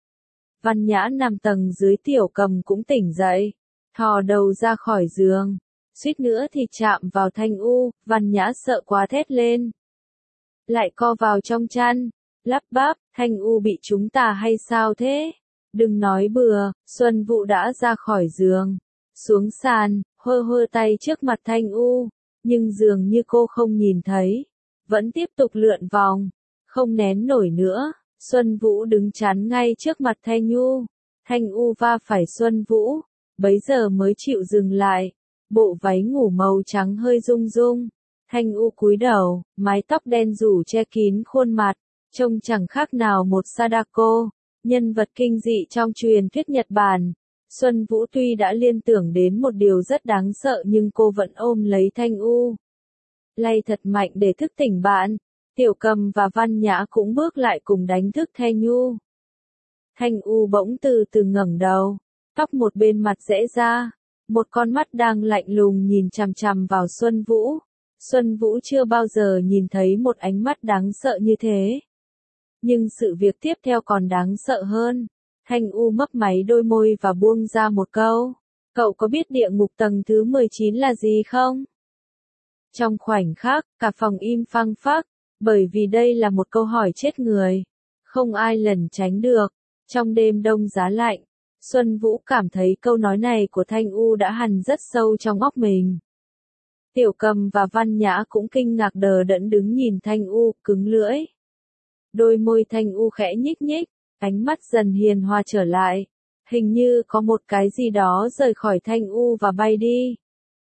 Văn Nhã nằm tầng dưới Tiểu Cầm cũng tỉnh dậy, thò đầu ra khỏi giường, suýt nữa thì chạm vào Thanh U. Văn Nhã sợ quá thét lên, lại co vào trong chăn, lắp bắp, Thanh U bị chúng ta hay sao thế? Đừng nói bừa. Xuân Vũ đã ra khỏi giường, xuống sàn, hơ hơ tay trước mặt Thanh U, nhưng dường như cô không nhìn thấy, vẫn tiếp tục lượn vòng, không nén nổi nữa. Xuân Vũ đứng chắn ngay trước mặt Thanh U. Thanh U va phải Xuân Vũ, bấy giờ mới chịu dừng lại. Bộ váy ngủ màu trắng hơi rung rung. Thanh U cúi đầu, mái tóc đen rủ che kín khuôn mặt, trông chẳng khác nào một Sadako, nhân vật kinh dị trong truyền thuyết Nhật Bản. Xuân Vũ tuy đã liên tưởng đến một điều rất đáng sợ nhưng cô vẫn ôm lấy Thanh U. Lay thật mạnh để thức tỉnh bạn. Tiểu Cầm và Văn Nhã cũng bước lại cùng đánh thức Thanh U. Thanh U bỗng từ từ ngẩng đầu, tóc một bên mặt rẽ ra, một con mắt đang lạnh lùng nhìn chằm chằm vào Xuân Vũ. Xuân Vũ chưa bao giờ nhìn thấy một ánh mắt đáng sợ như thế. Nhưng sự việc tiếp theo còn đáng sợ hơn. Thanh U mấp máy đôi môi và buông ra một câu. Cậu có biết địa ngục tầng thứ mười chín là gì không? Trong khoảnh khắc, cả phòng im phăng phắc, bởi vì đây là một câu hỏi chết người. Không ai lẩn tránh được. Trong đêm đông giá lạnh, Xuân Vũ cảm thấy câu nói này của Thanh U đã hằn rất sâu trong óc mình. Tiểu Cầm và Văn Nhã cũng kinh ngạc đờ đẫn đứng nhìn Thanh U, cứng lưỡi. Đôi môi Thanh U khẽ nhích nhích, ánh mắt dần hiền hòa trở lại. Hình như có một cái gì đó rời khỏi Thanh U và bay đi.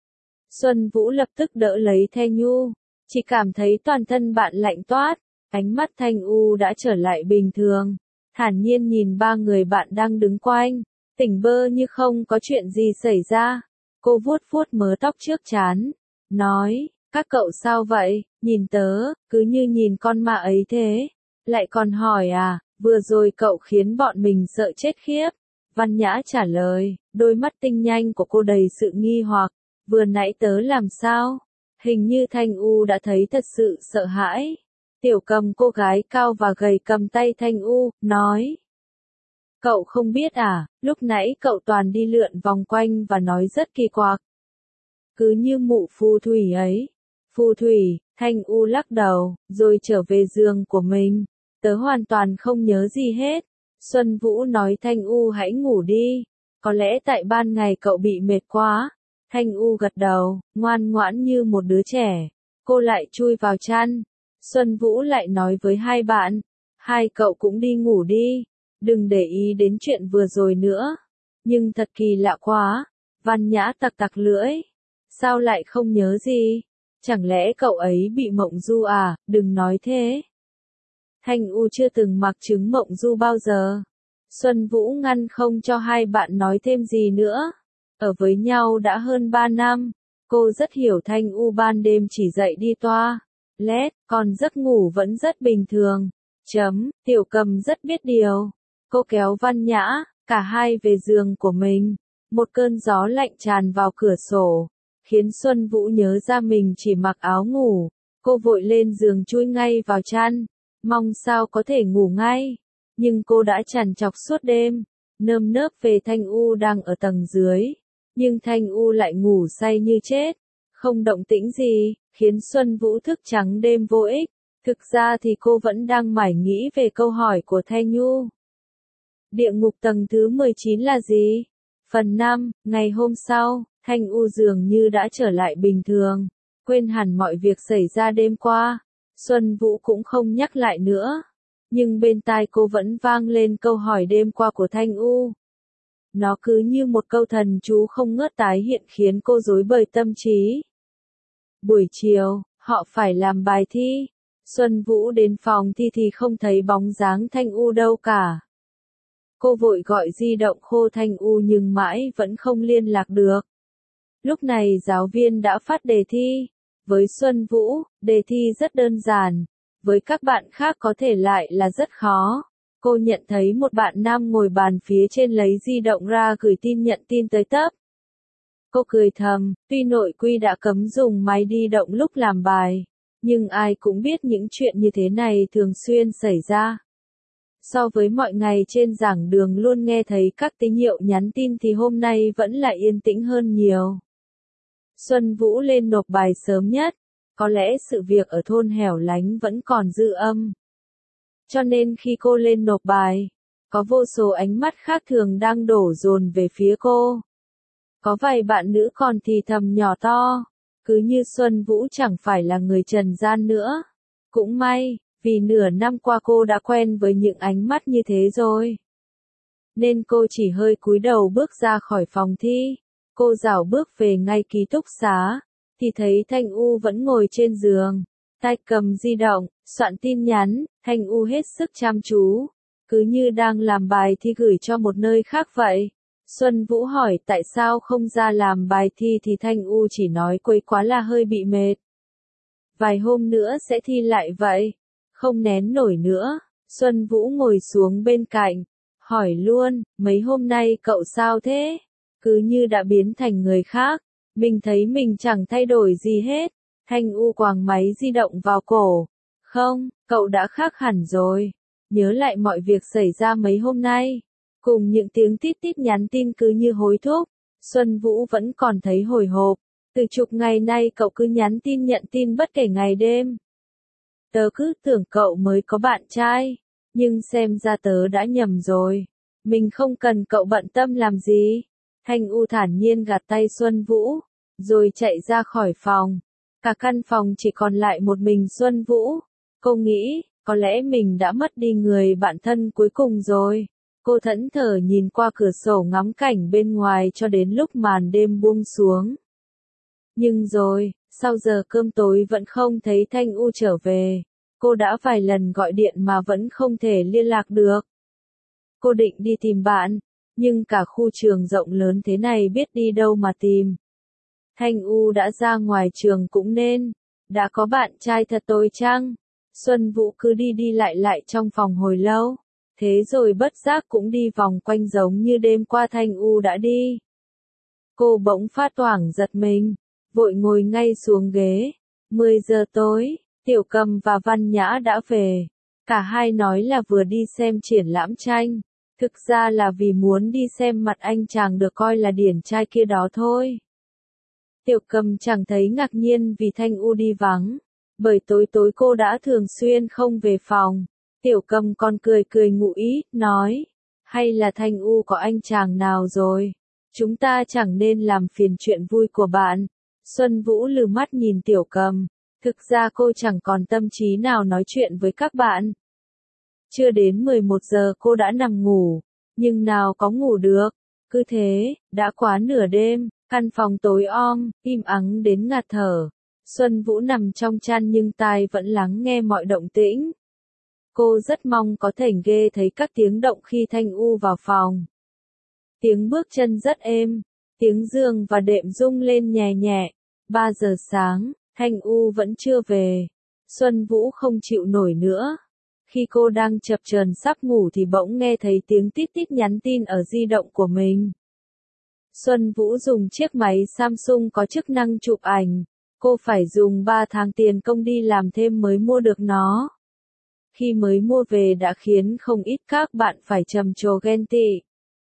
Xuân Vũ lập tức đỡ lấy Thanh U, chỉ cảm thấy toàn thân bạn lạnh toát, ánh mắt Thanh U đã trở lại bình thường, thản nhiên nhìn ba người bạn đang đứng quanh, tỉnh bơ như không có chuyện gì xảy ra. Cô vuốt vuốt mớ tóc trước trán, nói, các cậu sao vậy, nhìn tớ, cứ như nhìn con ma ấy thế, lại còn hỏi à, vừa rồi cậu khiến bọn mình sợ chết khiếp. Văn Nhã trả lời, đôi mắt tinh nhanh của cô đầy sự nghi hoặc, vừa nãy tớ làm sao? Hình như Thanh U đã thấy thật sự sợ hãi. Tiểu Cầm cô gái cao và gầy cầm tay Thanh U, nói. Cậu không biết à, lúc nãy cậu toàn đi lượn vòng quanh và nói rất kỳ quặc. Cứ như mụ phù thủy ấy. Phù thủy, Thanh U lắc đầu, rồi trở về giường của mình. Tớ hoàn toàn không nhớ gì hết. Xuân Vũ nói Thanh U hãy ngủ đi. Có lẽ tại ban ngày cậu bị mệt quá. Thanh U gật đầu, ngoan ngoãn như một đứa trẻ. Cô lại chui vào chăn. Xuân Vũ lại nói với hai bạn. Hai cậu cũng đi ngủ đi. Đừng để ý đến chuyện vừa rồi nữa. Nhưng thật kỳ lạ quá. Văn Nhã tặc tặc lưỡi. Sao lại không nhớ gì? Chẳng lẽ cậu ấy bị mộng du à? Đừng nói thế. Thanh U chưa từng mặc trứng mộng du bao giờ. Xuân Vũ ngăn không cho hai bạn nói thêm gì nữa. Ở với nhau đã hơn ba năm. Cô rất hiểu Thanh U ban đêm chỉ dậy đi toa lét, còn giấc ngủ vẫn rất bình thường. Chấm, Tiểu Cầm rất biết điều. Cô kéo Văn Nhã, cả hai về giường của mình. Một cơn gió lạnh tràn vào cửa sổ, khiến Xuân Vũ nhớ ra mình chỉ mặc áo ngủ. Cô vội lên giường chui ngay vào chăn, mong sao có thể ngủ ngay. Nhưng cô đã trằn trọc suốt đêm, nơm nớp về Thanh U đang ở tầng dưới. Nhưng Thanh U lại ngủ say như chết, không động tĩnh gì, khiến Xuân Vũ thức trắng đêm vô ích. Thực ra thì cô vẫn đang mải nghĩ về câu hỏi của Thanh Nhu. Địa ngục tầng thứ mười chín là gì? Phần năm, ngày hôm sau, Thanh U dường như đã trở lại bình thường, quên hẳn mọi việc xảy ra đêm qua. Xuân Vũ cũng không nhắc lại nữa. Nhưng bên tai cô vẫn vang lên câu hỏi đêm qua của Thanh U. Nó cứ như một câu thần chú không ngớt tái hiện khiến cô rối bời tâm trí. Buổi chiều, họ phải làm bài thi. Xuân Vũ đến phòng thi thì không thấy bóng dáng Thanh U đâu cả. Cô vội gọi di động khô Thanh U nhưng mãi vẫn không liên lạc được. Lúc này giáo viên đã phát đề thi. Với Xuân Vũ, đề thi rất đơn giản. Với các bạn khác có thể lại là rất khó. Cô nhận thấy một bạn nam ngồi bàn phía trên lấy di động ra gửi tin nhận tin tới tấp. Cô cười thầm, tuy nội quy đã cấm dùng máy di động lúc làm bài, nhưng ai cũng biết những chuyện như thế này thường xuyên xảy ra. So với mọi ngày trên giảng đường luôn nghe thấy các tín hiệu nhắn tin thì hôm nay vẫn là yên tĩnh hơn nhiều. Xuân Vũ lên nộp bài sớm nhất, có lẽ sự việc ở thôn hẻo lánh vẫn còn dư âm. Cho nên khi cô lên nộp bài, có vô số ánh mắt khác thường đang đổ dồn về phía cô. Có vài bạn nữ còn thì thầm nhỏ to, cứ như Xuân Vũ chẳng phải là người trần gian nữa. Cũng may, vì nửa năm qua cô đã quen với những ánh mắt như thế rồi. Nên cô chỉ hơi cúi đầu bước ra khỏi phòng thi. Cô rảo bước về ngay ký túc xá, thì thấy Thanh U vẫn ngồi trên giường, tay cầm di động, soạn tin nhắn. Thanh U hết sức chăm chú, cứ như đang làm bài thi gửi cho một nơi khác vậy. Xuân Vũ hỏi tại sao không ra làm bài thi thì Thanh U chỉ nói quấy quá là hơi bị mệt. Vài hôm nữa sẽ thi lại vậy. Không nén nổi nữa, Xuân Vũ ngồi xuống bên cạnh, hỏi luôn, mấy hôm nay cậu sao thế? Cứ như đã biến thành người khác, mình thấy mình chẳng thay đổi gì hết. Thanh U quàng máy di động vào cổ. Không, cậu đã khác hẳn rồi. Nhớ lại mọi việc xảy ra mấy hôm nay. Cùng những tiếng tít tít nhắn tin cứ như hối thúc. Xuân Vũ vẫn còn thấy hồi hộp. Từ chục ngày nay cậu cứ nhắn tin nhận tin bất kể ngày đêm. Tớ cứ tưởng cậu mới có bạn trai. Nhưng xem ra tớ đã nhầm rồi. Mình không cần cậu bận tâm làm gì. Thanh U thản nhiên gạt tay Xuân Vũ, rồi chạy ra khỏi phòng. Cả căn phòng chỉ còn lại một mình Xuân Vũ. Cô nghĩ, có lẽ mình đã mất đi người bạn thân cuối cùng rồi. Cô thẫn thờ nhìn qua cửa sổ ngắm cảnh bên ngoài cho đến lúc màn đêm buông xuống. Nhưng rồi, sau giờ cơm tối vẫn không thấy Thanh U trở về. Cô đã vài lần gọi điện mà vẫn không thể liên lạc được. Cô định đi tìm bạn, nhưng cả khu trường rộng lớn thế này biết đi đâu mà tìm. Thanh U đã ra ngoài trường cũng nên, đã có bạn trai thật tôi chăng? Xuân Vũ cứ đi đi lại lại trong phòng hồi lâu, thế rồi bất giác cũng đi vòng quanh giống như đêm qua Thanh U đã đi. Cô bỗng phát hoảng giật mình, vội ngồi ngay xuống ghế. mười giờ tối, Tiểu Cầm và Văn Nhã đã về. Cả hai nói là vừa đi xem triển lãm tranh. Thực ra là vì muốn đi xem mặt anh chàng được coi là điển trai kia đó thôi. Tiểu Cầm chẳng thấy ngạc nhiên vì Thanh U đi vắng, bởi tối tối cô đã thường xuyên không về phòng. Tiểu Cầm còn cười cười ngụ ý, nói, hay là Thanh U có anh chàng nào rồi? Chúng ta chẳng nên làm phiền chuyện vui của bạn. Xuân Vũ lừ mắt nhìn Tiểu Cầm, thực ra cô chẳng còn tâm trí nào nói chuyện với các bạn. Chưa đến mười một giờ cô đã nằm ngủ, nhưng nào có ngủ được. Cứ thế, đã quá nửa đêm, căn phòng tối om, im ắng đến ngạt thở. Xuân Vũ nằm trong chăn nhưng tai vẫn lắng nghe mọi động tĩnh. Cô rất mong có thể nghe thấy các tiếng động khi Thanh U vào phòng. Tiếng bước chân rất êm, tiếng giường và đệm rung lên nhẹ nhẹ. Ba giờ sáng, Thanh U vẫn chưa về. Xuân Vũ không chịu nổi nữa. Khi cô đang chập chờn sắp ngủ thì bỗng nghe thấy tiếng tít tít nhắn tin ở di động của mình. Xuân Vũ dùng chiếc máy Samsung có chức năng chụp ảnh. Cô phải dùng ba tháng tiền công đi làm thêm mới mua được nó. Khi mới mua về đã khiến không ít các bạn phải trầm trồ ghen tị.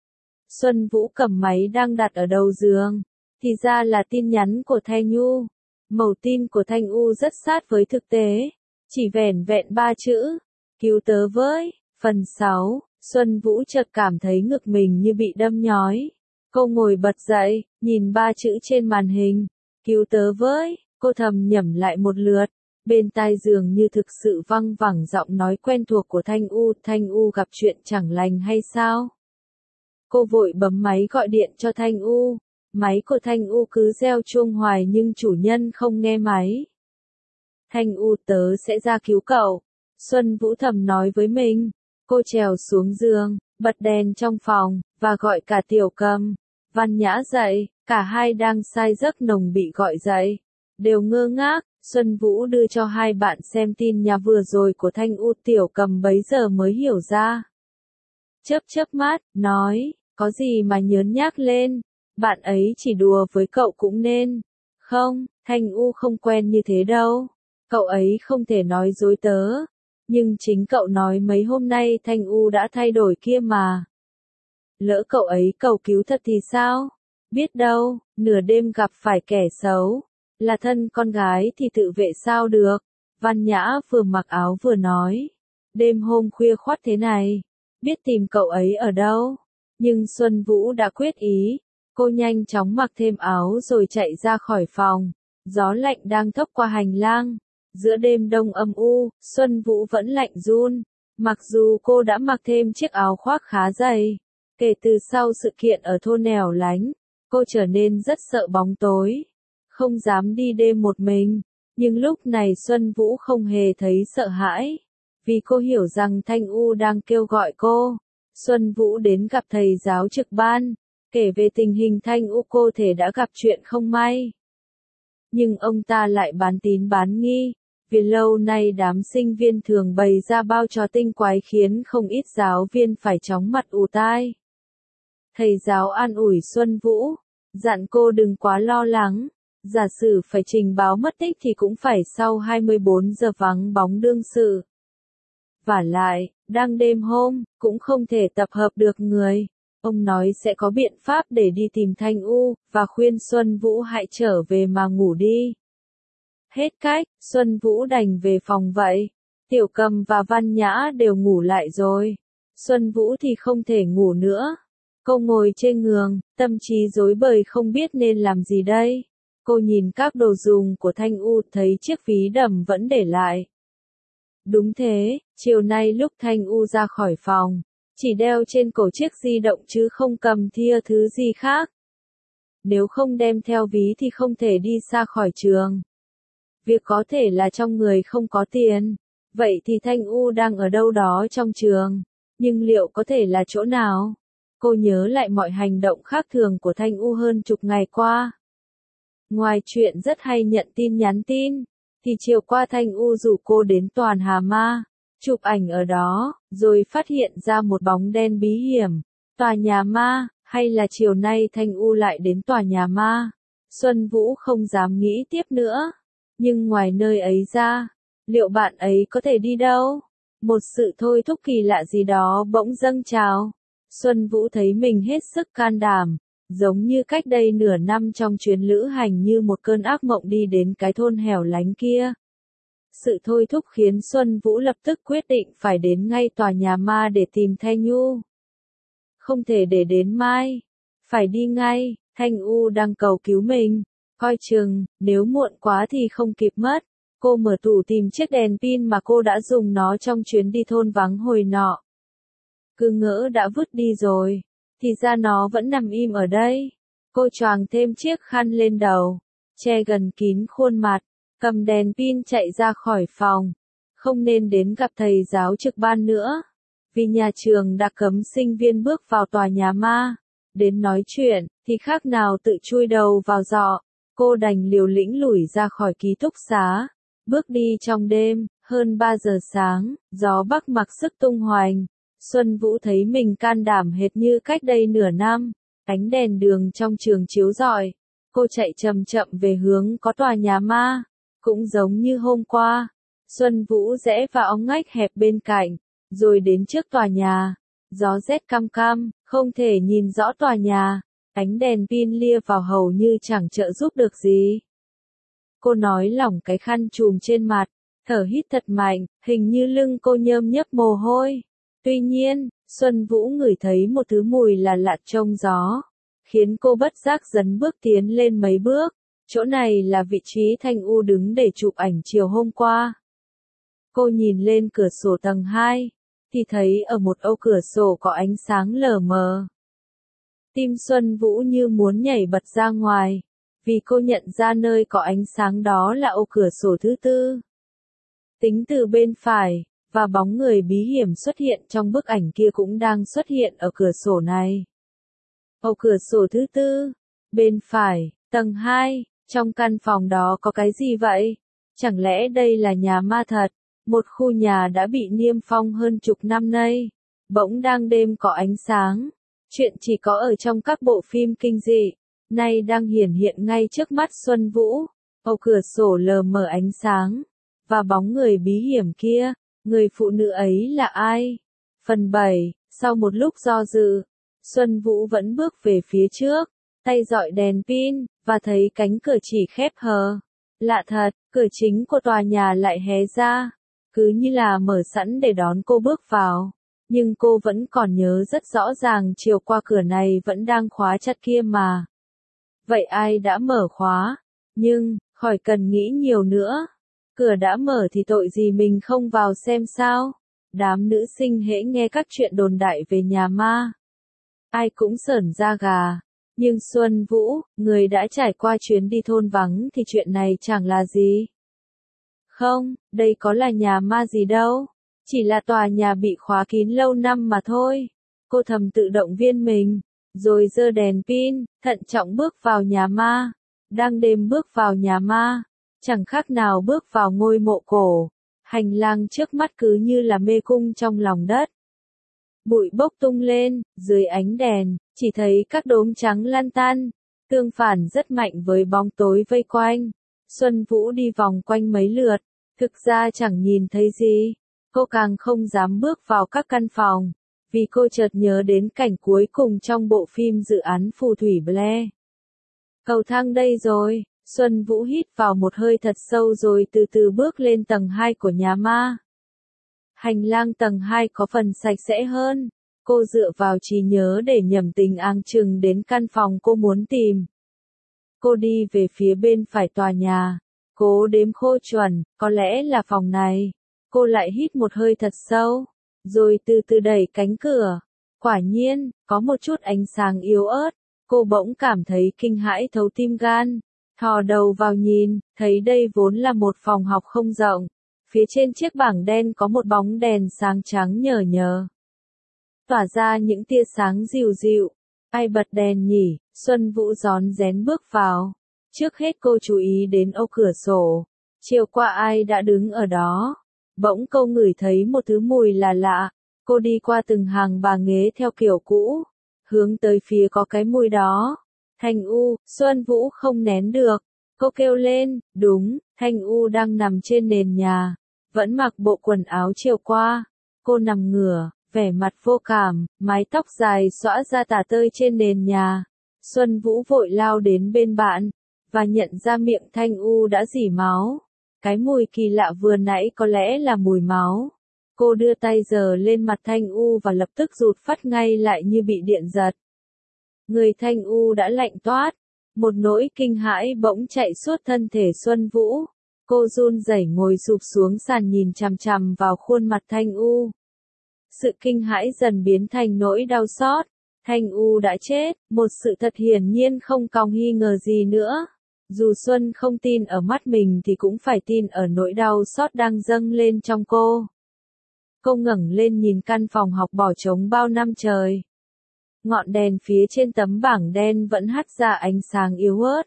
Xuân Vũ cầm máy đang đặt ở đầu giường. Thì ra là tin nhắn của Thanh U. Màu tin của Thanh U rất sát với thực tế. Chỉ vẻn vẹn ba chữ. Cứu tớ với. Phần sáu. Xuân Vũ chợt cảm thấy ngực mình như bị đâm nhói. Cô ngồi bật dậy, nhìn ba chữ trên màn hình. Cứu tớ với. Cô thầm nhẩm lại một lượt. Bên tai giường như thực sự văng vẳng giọng nói quen thuộc của Thanh U. Thanh U gặp chuyện chẳng lành hay sao? Cô vội bấm máy gọi điện cho Thanh U. Máy của Thanh U cứ reo chuông hoài nhưng chủ nhân không nghe máy. Thanh U, tớ sẽ ra cứu cậu. Xuân Vũ thầm nói với mình. Cô trèo xuống giường, bật đèn trong phòng, và gọi cả Tiểu Cầm. Văn Nhã dậy, cả hai đang say giấc nồng bị gọi dậy. Đều ngơ ngác, Xuân Vũ đưa cho hai bạn xem tin nhà vừa rồi của Thanh U. Tiểu Cầm bấy giờ mới hiểu ra. Chớp chớp mắt, nói, có gì mà nhớn nhác lên. Bạn ấy chỉ đùa với cậu cũng nên. Không, Thanh U không quen như thế đâu. Cậu ấy không thể nói dối tớ. Nhưng chính cậu nói mấy hôm nay Thanh U đã thay đổi kia mà. Lỡ cậu ấy cầu cứu thật thì sao? Biết đâu, nửa đêm gặp phải kẻ xấu. Là thân con gái thì tự vệ sao được. Văn Nhã vừa mặc áo vừa nói. Đêm hôm khuya khoắt thế này. Biết tìm cậu ấy ở đâu. Nhưng Xuân Vũ đã quyết ý. Cô nhanh chóng mặc thêm áo rồi chạy ra khỏi phòng. Gió lạnh đang thốc qua hành lang. Giữa đêm đông âm u, Xuân Vũ vẫn lạnh run. Mặc dù cô đã mặc thêm chiếc áo khoác khá dày. Kể từ sau sự kiện ở thôn nẻo lánh, cô trở nên rất sợ bóng tối. Không dám đi đêm một mình. Nhưng lúc này Xuân Vũ không hề thấy sợ hãi. Vì cô hiểu rằng Thanh U đang kêu gọi cô. Xuân Vũ đến gặp thầy giáo trực ban. Kể về tình hình Thanh U, cô thể đã gặp chuyện không may. Nhưng ông ta lại bán tín bán nghi. Vì lâu nay đám sinh viên thường bày ra bao trò tinh quái khiến không ít giáo viên phải chóng mặt ù tai. Thầy giáo an ủi Xuân Vũ, dặn cô đừng quá lo lắng. Giả sử phải trình báo mất tích thì cũng phải sau hai mươi bốn giờ vắng bóng đương sự. Vả lại, đang đêm hôm, cũng không thể tập hợp được người. Ông nói sẽ có biện pháp để đi tìm Thanh U, và khuyên Xuân Vũ hãy trở về mà ngủ đi. Hết cách, Xuân Vũ đành về phòng vậy. Tiểu Cầm và Văn Nhã đều ngủ lại rồi. Xuân Vũ thì không thể ngủ nữa. Cô ngồi trên giường, tâm trí rối bời không biết nên làm gì đây. Cô nhìn các đồ dùng của Thanh U thấy chiếc ví đầm vẫn để lại. Đúng thế, chiều nay lúc Thanh U ra khỏi phòng, chỉ đeo trên cổ chiếc di động chứ không cầm thìa thứ gì khác. Nếu không đem theo ví thì không thể đi xa khỏi trường. Việc có thể là trong người không có tiền. Vậy thì Thanh U đang ở đâu đó trong trường. Nhưng liệu có thể là chỗ nào? Cô nhớ lại mọi hành động khác thường của Thanh U hơn chục ngày qua. Ngoài chuyện rất hay nhận tin nhắn tin, thì chiều qua Thanh U rủ cô đến Toàn Hà Ma, chụp ảnh ở đó, rồi phát hiện ra một bóng đen bí hiểm. Tòa nhà ma, hay là chiều nay Thanh U lại đến tòa nhà ma? Xuân Vũ không dám nghĩ tiếp nữa. Nhưng ngoài nơi ấy ra, liệu bạn ấy có thể đi đâu? Một sự thôi thúc kỳ lạ gì đó bỗng dâng trào. Xuân Vũ thấy mình hết sức can đảm, giống như cách đây nửa năm trong chuyến lữ hành như một cơn ác mộng đi đến cái thôn hẻo lánh kia. Sự thôi thúc khiến Xuân Vũ lập tức quyết định phải đến ngay tòa nhà ma để tìm Thanh U. Không thể để đến mai. Phải đi ngay, Thanh U đang cầu cứu mình. Coi chừng, nếu muộn quá thì không kịp mất. Cô mở tủ tìm chiếc đèn pin mà cô đã dùng nó trong chuyến đi thôn vắng hồi nọ. Cứ ngỡ đã vứt đi rồi, thì ra nó vẫn nằm im ở đây. Cô choàng thêm chiếc khăn lên đầu, che gần kín khuôn mặt, cầm đèn pin chạy ra khỏi phòng. Không nên đến gặp thầy giáo trực ban nữa, vì nhà trường đã cấm sinh viên bước vào tòa nhà ma. Đến nói chuyện, thì khác nào tự chui đầu vào giọ. Cô đành liều lĩnh lủi ra khỏi ký túc xá, bước đi trong đêm, hơn ba giờ sáng, gió bắc mặc sức tung hoành. Xuân Vũ thấy mình can đảm hệt như cách đây nửa năm, ánh đèn đường trong trường chiếu rọi. Cô chạy chậm chậm về hướng có tòa nhà ma, cũng giống như hôm qua. Xuân Vũ rẽ vào ống ngách hẹp bên cạnh, rồi đến trước tòa nhà. Gió rét căm căm, không thể nhìn rõ tòa nhà, ánh đèn pin lia vào hầu như chẳng trợ giúp được gì. Cô nói lỏng cái khăn trùm trên mặt, thở hít thật mạnh, hình như lưng cô nhơm nhớp mồ hôi. Tuy nhiên, Xuân Vũ ngửi thấy một thứ mùi là lạ trong gió, khiến cô bất giác dấn bước tiến lên mấy bước. Chỗ này là vị trí Thanh U đứng để chụp ảnh chiều hôm qua. Cô nhìn lên cửa sổ tầng hai, thì thấy ở một ô cửa sổ có ánh sáng lờ mờ. Tim Xuân Vũ như muốn nhảy bật ra ngoài, vì cô nhận ra nơi có ánh sáng đó là ô cửa sổ thứ tư. Tính từ bên phải, và bóng người bí hiểm xuất hiện trong bức ảnh kia cũng đang xuất hiện ở cửa sổ này. Ô cửa sổ thứ tư, bên phải, tầng hai, trong căn phòng đó có cái gì vậy? Chẳng lẽ đây là nhà ma thật? Một khu nhà đã bị niêm phong hơn chục năm nay, bỗng đang đêm có ánh sáng. Chuyện chỉ có ở trong các bộ phim kinh dị, nay đang hiển hiện ngay trước mắt Xuân Vũ. Ô cửa sổ lờ mờ ánh sáng, và bóng người bí hiểm kia, người phụ nữ ấy là ai? Phần bảy, sau một lúc do dự, Xuân Vũ vẫn bước về phía trước, tay dọi đèn pin, và thấy cánh cửa chỉ khép hờ. Lạ thật, cửa chính của tòa nhà lại hé ra, cứ như là mở sẵn để đón cô bước vào. Nhưng cô vẫn còn nhớ rất rõ ràng chiều qua cửa này vẫn đang khóa chặt kia mà. Vậy ai đã mở khóa? Nhưng, khỏi cần nghĩ nhiều nữa. Cửa đã mở thì tội gì mình không vào xem sao? Đám nữ sinh hễ nghe các chuyện đồn đại về nhà ma, ai cũng sởn da gà. Nhưng Xuân Vũ, người đã trải qua chuyến đi thôn vắng thì chuyện này chẳng là gì. Không, đây có là nhà ma gì đâu. Chỉ là tòa nhà bị khóa kín lâu năm mà thôi. Cô thầm tự động viên mình, rồi giơ đèn pin, thận trọng bước vào nhà ma. Đang đêm bước vào nhà ma, chẳng khác nào bước vào ngôi mộ cổ. Hành lang trước mắt cứ như là mê cung trong lòng đất. Bụi bốc tung lên, dưới ánh đèn, chỉ thấy các đốm trắng lăn tăn, tương phản rất mạnh với bóng tối vây quanh. Xuân Vũ đi vòng quanh mấy lượt, thực ra chẳng nhìn thấy gì. Cô càng không dám bước vào các căn phòng, vì cô chợt nhớ đến cảnh cuối cùng trong bộ phim Dự án phù thủy Blair. Cầu thang đây rồi, Xuân Vũ hít vào một hơi thật sâu rồi từ từ bước lên tầng hai của nhà ma. Hành lang tầng hai có phần sạch sẽ hơn. Cô dựa vào trí nhớ để nhẩm tình áng chừng đến căn phòng cô muốn tìm. Cô đi về phía bên phải tòa nhà. Cố đếm khô chuẩn, có lẽ là phòng này. Cô lại hít một hơi thật sâu, rồi từ từ đẩy cánh cửa. Quả nhiên, có một chút ánh sáng yếu ớt. Cô bỗng cảm thấy kinh hãi thấu tim gan. Thò đầu vào nhìn, thấy đây vốn là một phòng học không rộng. Phía trên chiếc bảng đen có một bóng đèn sáng trắng nhờ nhờ. Tỏa ra những tia sáng dịu dịu. Ai bật đèn nhỉ? Xuân Vũ rón rén bước vào. Trước hết cô chú ý đến ô cửa sổ. Chiều qua ai đã đứng ở đó. Bỗng cô ngửi thấy một thứ mùi là lạ. Cô đi qua từng hàng bà ghế theo kiểu cũ. Hướng tới phía có cái mùi đó. Thanh U, Xuân Vũ không nén được. Cô kêu lên, đúng, Thanh U đang nằm trên nền nhà. Vẫn mặc bộ quần áo chiều qua. Cô nằm ngửa, vẻ mặt vô cảm, mái tóc dài xõa ra tả tơi trên nền nhà. Xuân Vũ vội lao đến bên bạn, và nhận ra miệng Thanh U đã rỉ máu. Cái mùi kỳ lạ vừa nãy có lẽ là mùi máu. Cô đưa tay giở lên mặt Thanh U và lập tức rụt phắt ngay lại như bị điện giật. Người Thanh U đã lạnh toát. Một nỗi kinh hãi bỗng chạy suốt thân thể Xuân Vũ. Cô run rẩy ngồi sụp xuống sàn nhìn chằm chằm vào khuôn mặt Thanh U. Sự kinh hãi dần biến thành nỗi đau xót. Thanh U đã chết, một sự thật hiển nhiên không còn nghi ngờ gì nữa. Dù Xuân không tin ở mắt mình thì cũng phải tin ở nỗi đau xót đang dâng lên trong cô. Cô ngẩng lên nhìn căn phòng học bỏ trống bao năm trời. Ngọn đèn phía trên tấm bảng đen vẫn hắt ra ánh sáng yếu ớt.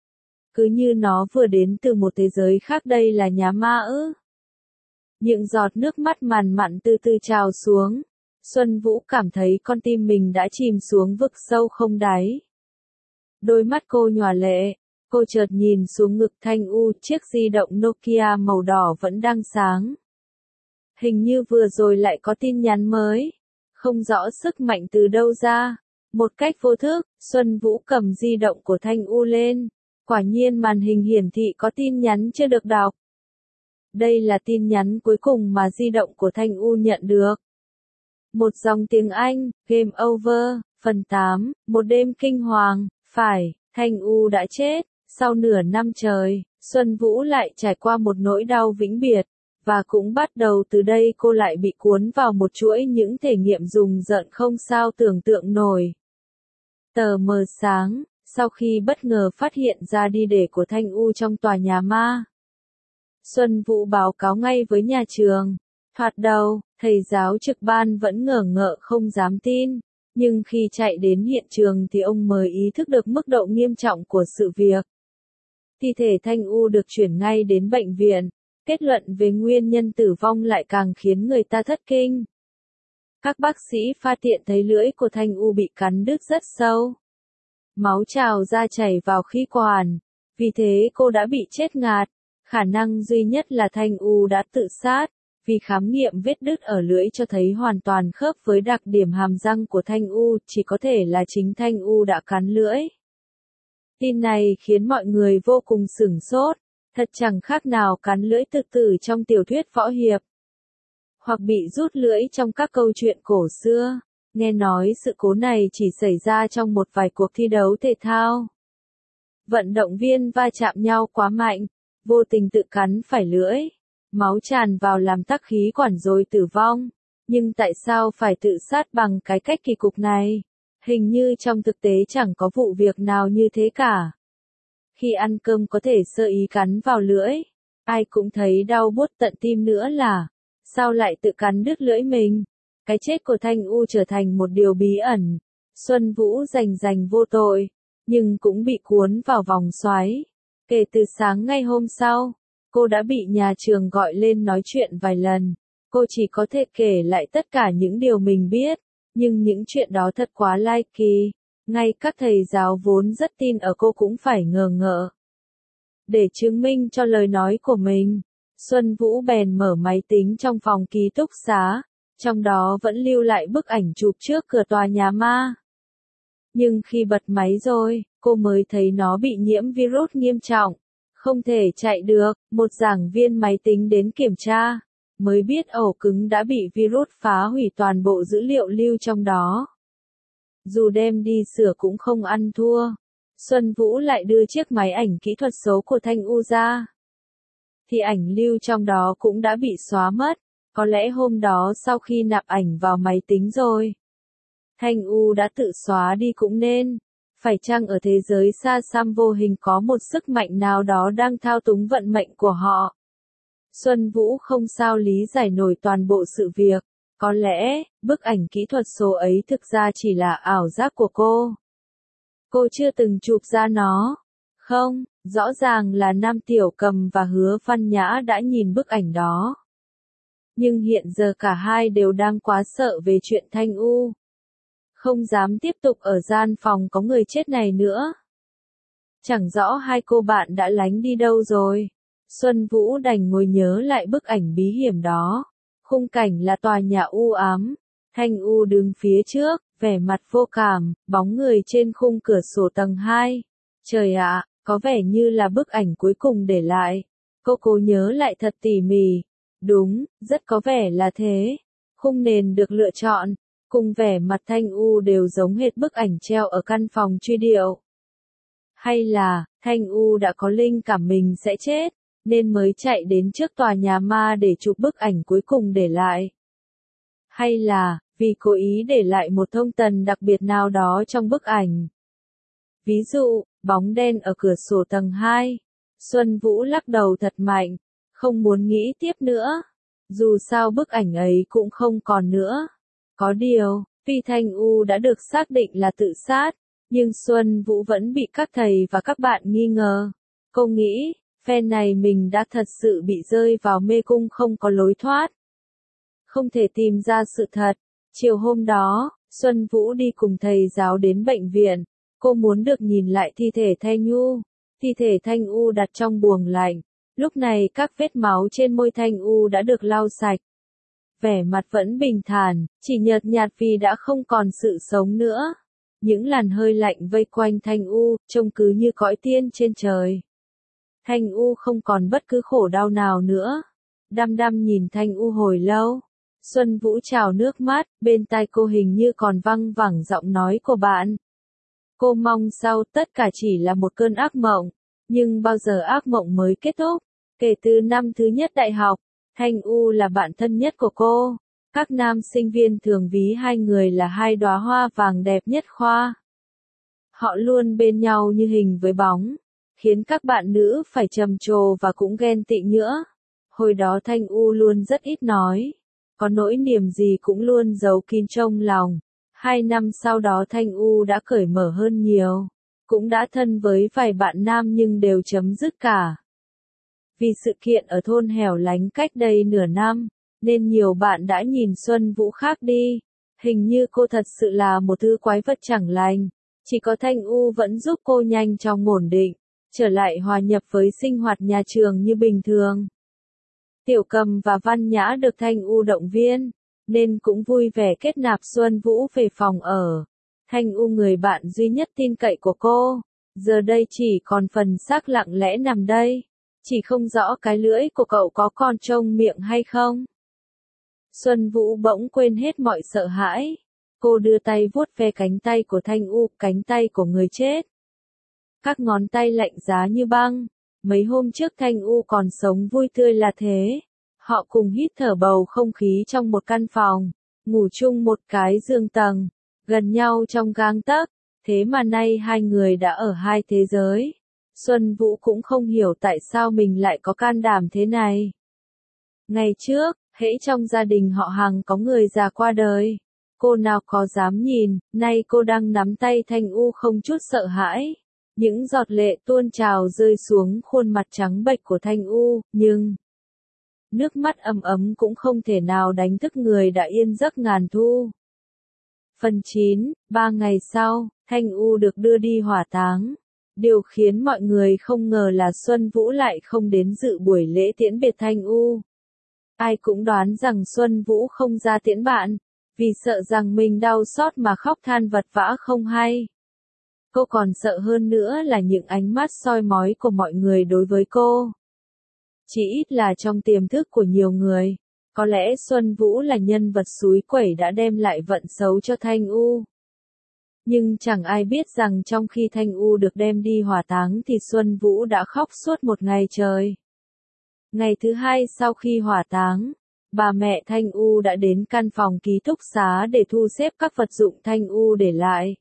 Cứ như nó vừa đến từ một thế giới khác. Đây là nhà ma ư? Những giọt nước mắt màn mặn từ từ trào xuống. Xuân Vũ cảm thấy con tim mình đã chìm xuống vực sâu không đáy. Đôi mắt cô nhòa lệ. Cô chợt nhìn xuống ngực Thanh U, chiếc di động Nokia màu đỏ vẫn đang sáng. Hình như vừa rồi lại có tin nhắn mới. Không rõ sức mạnh từ đâu ra. Một cách vô thức, Xuân Vũ cầm di động của Thanh U lên. Quả nhiên màn hình hiển thị có tin nhắn chưa được đọc. Đây là tin nhắn cuối cùng mà di động của Thanh U nhận được. Một dòng tiếng Anh, Game Over, phần tám, một đêm kinh hoàng, phải, Thanh U đã chết. Sau nửa năm trời, Xuân Vũ lại trải qua một nỗi đau vĩnh biệt. Và cũng bắt đầu từ đây cô lại bị cuốn vào một chuỗi những thể nghiệm rùng rợn không sao tưởng tượng nổi. Tờ mờ sáng, sau khi bất ngờ phát hiện ra đi để của Thanh U trong tòa nhà ma. Xuân Vũ báo cáo ngay với nhà trường. Thoạt đầu, thầy giáo trực ban vẫn ngờ ngợ không dám tin. Nhưng khi chạy đến hiện trường thì ông mới ý thức được mức độ nghiêm trọng của sự việc. Thi thể Thanh U được chuyển ngay đến bệnh viện. Kết luận về nguyên nhân tử vong lại càng khiến người ta thất kinh. Các bác sĩ phát hiện thấy lưỡi của Thanh U bị cắn đứt rất sâu. Máu trào ra chảy vào khí quản. Vì thế cô đã bị chết ngạt. Khả năng duy nhất là Thanh U đã tự sát. Vì khám nghiệm vết đứt ở lưỡi cho thấy hoàn toàn khớp với đặc điểm hàm răng của Thanh U, chỉ có thể là chính Thanh U đã cắn lưỡi. Tin này khiến mọi người vô cùng sửng sốt. Thật chẳng khác nào cắn lưỡi tự tử trong tiểu thuyết võ hiệp. Hoặc bị rút lưỡi trong các câu chuyện cổ xưa. Nghe nói sự cố này chỉ xảy ra trong một vài cuộc thi đấu thể thao. Vận động viên va chạm nhau quá mạnh, vô tình tự cắn phải lưỡi. Máu tràn vào làm tắc khí quản rồi tử vong. Nhưng tại sao phải tự sát bằng cái cách kỳ cục này? Hình như trong thực tế chẳng có vụ việc nào như thế cả. Khi ăn cơm có thể sơ ý cắn vào lưỡi. Ai cũng thấy đau buốt tận tim nữa là. Sao lại tự cắn đứt lưỡi mình? Cái chết của Thanh U trở thành một điều bí ẩn. Xuân Vũ rành rành vô tội. Nhưng cũng bị cuốn vào vòng xoáy. Kể từ sáng ngày hôm sau, cô đã bị nhà trường gọi lên nói chuyện vài lần. Cô chỉ có thể kể lại tất cả những điều mình biết. Nhưng những chuyện đó thật quá lai kỳ. Ngay các thầy giáo vốn rất tin ở cô cũng phải ngờ ngợ. Để chứng minh cho lời nói của mình, Xuân Vũ bèn mở máy tính trong phòng ký túc xá. Trong đó vẫn lưu lại bức ảnh chụp trước cửa tòa nhà ma. Nhưng khi bật máy rồi, cô mới thấy nó bị nhiễm virus nghiêm trọng. Không thể chạy được, một giảng viên máy tính đến kiểm tra. mới biết ổ cứng đã bị virus phá hủy toàn bộ dữ liệu lưu trong đó. Dù đem đi sửa cũng không ăn thua. Xuân Vũ lại đưa chiếc máy ảnh kỹ thuật số của Thanh U ra. Thì ảnh lưu trong đó cũng đã bị xóa mất. Có lẽ hôm đó sau khi nạp ảnh vào máy tính rồi. Thanh U đã tự xóa đi cũng nên. Phải chăng ở thế giới xa xăm vô hình có một sức mạnh nào đó đang thao túng vận mệnh của họ? Xuân Vũ không sao lý giải nổi toàn bộ sự việc. Có lẽ, bức ảnh kỹ thuật số ấy thực ra chỉ là ảo giác của cô. Cô chưa từng chụp ra nó. Không, rõ ràng là Nam Tiểu Cầm và Hứa Văn Nhã đã nhìn bức ảnh đó. Nhưng hiện giờ cả hai đều đang quá sợ về chuyện Thanh U. Không dám tiếp tục ở gian phòng có người chết này nữa. Chẳng rõ hai cô bạn đã lánh đi đâu rồi. Xuân Vũ đành ngồi nhớ lại bức ảnh bí hiểm đó. Khung cảnh là tòa nhà u ám. Thanh U đứng phía trước, vẻ mặt vô cảm, bóng người trên khung cửa sổ tầng hai. Trời ạ, có vẻ như là bức ảnh cuối cùng để lại. Cô cố nhớ lại thật tỉ mỉ. Đúng, rất có vẻ là thế. Khung nền được lựa chọn, cùng vẻ mặt Thanh U đều giống hệt bức ảnh treo ở căn phòng truy điệu. Hay là, Thanh U đã có linh cảm mình sẽ chết, nên mới chạy đến trước tòa nhà ma để chụp bức ảnh cuối cùng để lại. Hay là, vì cố ý để lại một thông tần đặc biệt nào đó trong bức ảnh. Ví dụ, bóng đen ở cửa sổ tầng hai. Xuân Vũ lắc đầu thật mạnh, không muốn nghĩ tiếp nữa. Dù sao bức ảnh ấy cũng không còn nữa. Có điều, tuy Thanh U đã được xác định là tự sát, nhưng Xuân Vũ vẫn bị các thầy và các bạn nghi ngờ. Cô nghĩ, phe này mình đã thật sự bị rơi vào mê cung không có lối thoát. Không thể tìm ra sự thật. Chiều hôm đó, Xuân Vũ đi cùng thầy giáo đến bệnh viện. Cô muốn được nhìn lại thi thể Thanh U. Thi thể Thanh U đặt trong buồng lạnh. Lúc này các vết máu trên môi Thanh U đã được lau sạch. Vẻ mặt vẫn bình thản, chỉ nhợt nhạt vì đã không còn sự sống nữa. Những làn hơi lạnh vây quanh Thanh U, trông cứ như cõi tiên trên trời. Thanh U không còn bất cứ khổ đau nào nữa. Đăm đăm nhìn Thanh U hồi lâu. Xuân Vũ trào nước mắt, bên tai cô hình như còn văng vẳng giọng nói của bạn. Cô mong sau tất cả chỉ là một cơn ác mộng. Nhưng bao giờ ác mộng mới kết thúc? Kể từ năm thứ nhất đại học, Thanh U là bạn thân nhất của cô. Các nam sinh viên thường ví hai người là hai đóa hoa vàng đẹp nhất khoa. Họ luôn bên nhau như hình với bóng, khiến các bạn nữ phải trầm trồ và cũng ghen tị nữa. Hồi đó Thanh U luôn rất ít nói, có nỗi niềm gì cũng luôn giấu kín trong lòng. Hai năm sau đó Thanh U đã cởi mở hơn nhiều, cũng đã thân với vài bạn nam nhưng đều chấm dứt cả. Vì sự kiện ở thôn hẻo lánh cách đây nửa năm, nên nhiều bạn đã nhìn Xuân Vũ khác đi. Hình như cô thật sự là một thứ quái vật chẳng lành. Chỉ có Thanh U vẫn giúp cô nhanh chóng ổn định, trở lại hòa nhập với sinh hoạt nhà trường như bình thường. Tiểu Cầm và Văn Nhã được Thanh U động viên, nên cũng vui vẻ kết nạp Xuân Vũ về phòng ở. Thanh U người bạn duy nhất tin cậy của cô, giờ đây chỉ còn phần xác lặng lẽ nằm đây. Chỉ không rõ cái lưỡi của cậu có còn trông miệng hay không. Xuân Vũ bỗng quên hết mọi sợ hãi. Cô đưa tay vuốt ve cánh tay của Thanh U, cánh tay của người chết. Các ngón tay lạnh giá như băng. Mấy hôm trước Thanh U còn sống vui tươi là thế. Họ cùng hít thở bầu không khí trong một căn phòng, ngủ chung một cái giường tầng, gần nhau trong gang tấc. Thế mà nay hai người đã ở hai thế giới. Xuân Vũ cũng không hiểu tại sao mình lại có can đảm thế này. Ngày trước, hễ trong gia đình họ Hằng có người già qua đời, cô nào có dám nhìn, nay cô đang nắm tay Thanh U không chút sợ hãi. Những giọt lệ tuôn trào rơi xuống khuôn mặt trắng bệch của Thanh U, nhưng nước mắt ấm ấm cũng không thể nào đánh thức người đã yên giấc ngàn thu. Phần chín, ba ngày sau, Thanh U được đưa đi hỏa táng. Điều khiến mọi người không ngờ là Xuân Vũ lại không đến dự buổi lễ tiễn biệt Thanh U. Ai cũng đoán rằng Xuân Vũ không ra tiễn bạn, vì sợ rằng mình đau xót mà khóc than vật vã không hay. Cô còn sợ hơn nữa là những ánh mắt soi mói của mọi người đối với cô. Chỉ ít là trong tiềm thức của nhiều người, Có lẽ Xuân Vũ là nhân vật xúi quẩy đã đem lại vận xấu cho Thanh U. Nhưng chẳng ai biết rằng trong khi Thanh U được đem đi hỏa táng thì Xuân Vũ đã khóc suốt một ngày trời. Ngày thứ hai sau khi hỏa táng, bà mẹ Thanh U đã đến căn phòng ký túc xá để thu xếp các vật dụng Thanh U để lại.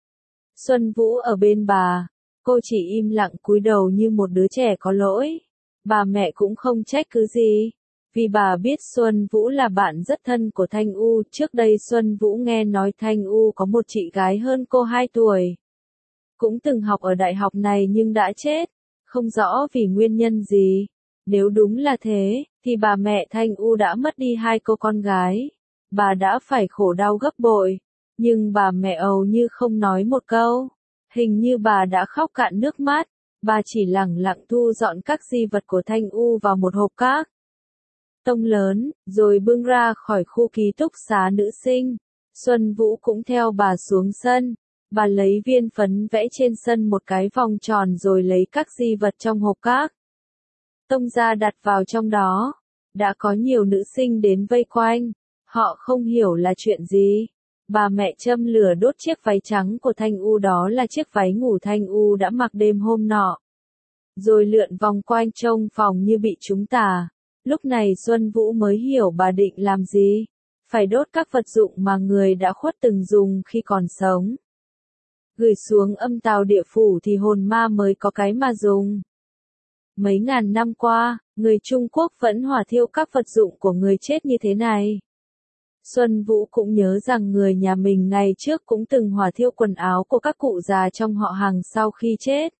Xuân Vũ ở bên bà, cô chỉ im lặng cúi đầu như một đứa trẻ có lỗi. Bà mẹ cũng không trách cứ gì, vì bà biết Xuân Vũ là bạn rất thân của Thanh U. Trước đây Xuân Vũ nghe nói Thanh U có một chị gái hơn cô hai tuổi. Cũng từng học ở đại học này nhưng đã chết, không rõ vì nguyên nhân gì. Nếu đúng là thế, thì bà mẹ Thanh U đã mất đi hai cô con gái. Bà đã phải khổ đau gấp bội, nhưng bà mẹ ầu như không nói một câu. Hình như bà đã khóc cạn nước mắt, bà chỉ lẳng lặng thu dọn các di vật của Thanh U vào một hộp cát tông lớn, rồi bưng ra khỏi khu ký túc xá nữ sinh. Xuân Vũ cũng theo bà xuống sân. Bà lấy viên phấn vẽ trên sân một cái vòng tròn rồi lấy các di vật trong hộp cát tông ra đặt vào trong đó. Đã có nhiều nữ sinh đến vây quanh. Họ không hiểu là chuyện gì. Bà mẹ châm lửa đốt chiếc váy trắng của Thanh U, đó là chiếc váy ngủ Thanh U đã mặc đêm hôm nọ. Rồi lượn vòng quanh trong phòng như bị trúng tà. Lúc này Xuân Vũ mới hiểu bà định làm gì. Phải đốt các vật dụng mà người đã khuất từng dùng khi còn sống. Gửi xuống âm tào địa phủ thì hồn ma mới có cái mà dùng. Mấy ngàn năm qua, người Trung Quốc vẫn hỏa thiêu các vật dụng của người chết như thế này. Xuân Vũ cũng nhớ rằng người nhà mình ngày trước cũng từng hỏa thiêu quần áo của các cụ già trong họ hàng sau khi chết.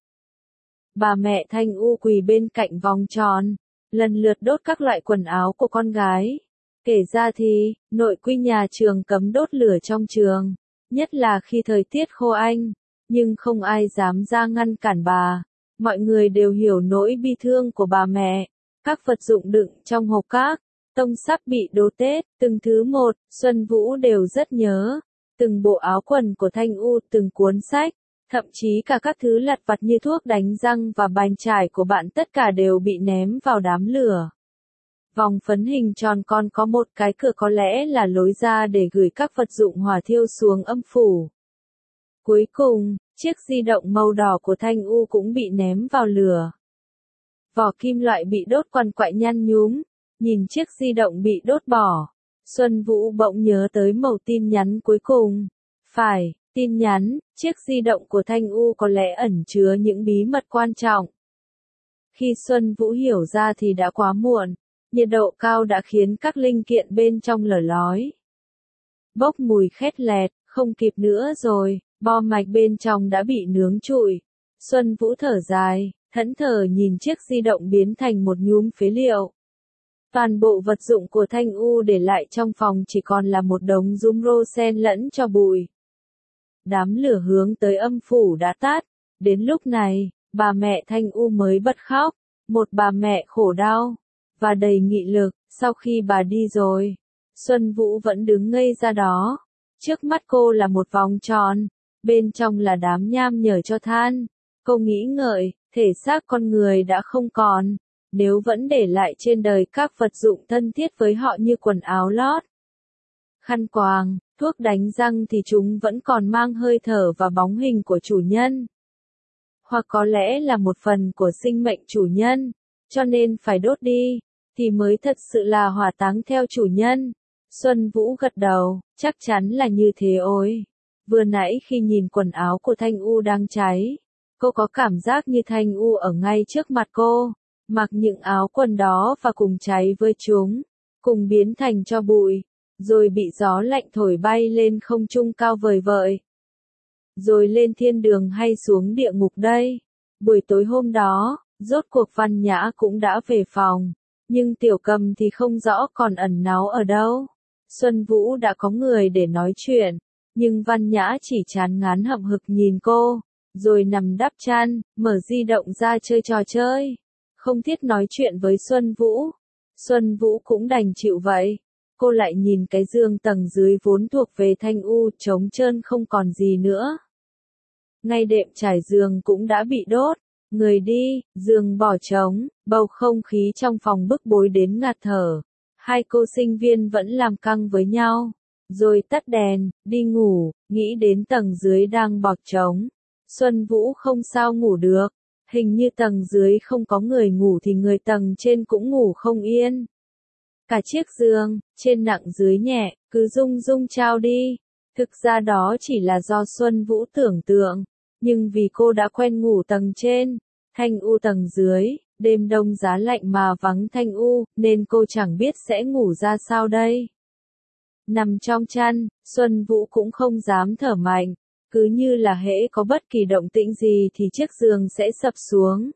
Bà mẹ Thanh U quỳ bên cạnh vòng tròn, lần lượt đốt các loại quần áo của con gái. Kể ra thì, nội quy nhà trường cấm đốt lửa trong trường, nhất là khi thời tiết khô hanh, nhưng không ai dám ra ngăn cản bà. Mọi người đều hiểu nỗi bi thương của bà mẹ. Các vật dụng đựng trong hộp cát tông sắp bị đốt Tết, từng thứ một, Xuân Vũ đều rất nhớ. Từng bộ áo quần của Thanh U, từng cuốn sách, thậm chí cả các thứ lặt vặt như thuốc đánh răng và bàn chải của bạn tất cả đều bị ném vào đám lửa. Vòng phấn hình tròn còn có một cái cửa, có lẽ là lối ra để gửi các vật dụng hỏa thiêu xuống âm phủ. Cuối cùng, chiếc di động màu đỏ của Thanh U cũng bị ném vào lửa. Vỏ kim loại bị đốt quằn quại nhăn nhúm. Nhìn chiếc di động bị đốt bỏ, Xuân Vũ bỗng nhớ tới mẩu tin nhắn cuối cùng. Phải, tin nhắn, chiếc di động của Thanh U có lẽ ẩn chứa những bí mật quan trọng. Khi Xuân Vũ hiểu ra thì đã quá muộn, nhiệt độ cao đã khiến các linh kiện bên trong lở lói. Bốc mùi khét lẹt, không kịp nữa rồi, bo mạch bên trong đã bị nướng trụi. Xuân Vũ thở dài, thẫn thờ nhìn chiếc di động biến thành một nhúm phế liệu. Toàn bộ vật dụng của Thanh U để lại trong phòng chỉ còn là một đống rúm rô xen lẫn cho bụi. Đám lửa hướng tới âm phủ đã tắt. Đến lúc này, bà mẹ Thanh U mới bật khóc. Một bà mẹ khổ đau và đầy nghị lực. Sau khi bà đi rồi, Xuân Vũ vẫn đứng ngây ra đó. Trước mắt cô là một vòng tròn, bên trong là đám nham nhở cho than. Cô nghĩ ngợi, thể xác con người đã không còn. Nếu vẫn để lại trên đời các vật dụng thân thiết với họ như quần áo lót, khăn quàng, thuốc đánh răng thì chúng vẫn còn mang hơi thở và bóng hình của chủ nhân. Hoặc có lẽ là một phần của sinh mệnh chủ nhân, cho nên phải đốt đi, thì mới thật sự là hỏa táng theo chủ nhân. Xuân Vũ gật đầu, chắc chắn là như thế ôi. Vừa nãy khi nhìn quần áo của Thanh U đang cháy, cô có cảm giác như Thanh U ở ngay trước mặt cô. Mặc những áo quần đó và cùng cháy với chúng, cùng biến thành tro bụi, rồi bị gió lạnh thổi bay lên không trung cao vời vợi. Rồi lên thiên đường hay xuống địa ngục đây. Buổi tối hôm đó, rốt cuộc Văn Nhã cũng đã về phòng, nhưng Tiểu Cầm thì không rõ còn ẩn náu ở đâu. Xuân Vũ đã có người để nói chuyện, nhưng Văn Nhã chỉ chán ngán hậm hực nhìn cô, rồi nằm đắp chăn, mở di động ra chơi trò chơi. Không thiết nói chuyện với Xuân Vũ. Xuân Vũ cũng đành chịu vậy. Cô lại nhìn cái giường tầng dưới vốn thuộc về Thanh U, trống trơn không còn gì nữa. Ngay đệm trải giường cũng đã bị đốt. Người đi, giường bỏ trống, bầu không khí trong phòng bức bối đến ngạt thở. Hai cô sinh viên vẫn làm căng với nhau. Rồi tắt đèn, đi ngủ, nghĩ đến tầng dưới đang bọt trống. Xuân Vũ không sao ngủ được. Hình như tầng dưới không có người ngủ thì người tầng trên cũng ngủ không yên. Cả chiếc giường, trên nặng dưới nhẹ, cứ rung rung trao đi. Thực ra đó chỉ là do Xuân Vũ tưởng tượng. Nhưng vì cô đã quen ngủ tầng trên, Thanh U tầng dưới, đêm đông giá lạnh mà vắng Thanh U, nên cô chẳng biết sẽ ngủ ra sao đây. Nằm trong chăn, Xuân Vũ cũng không dám thở mạnh, cứ như là hễ có bất kỳ động tĩnh gì thì chiếc giường sẽ sập xuống.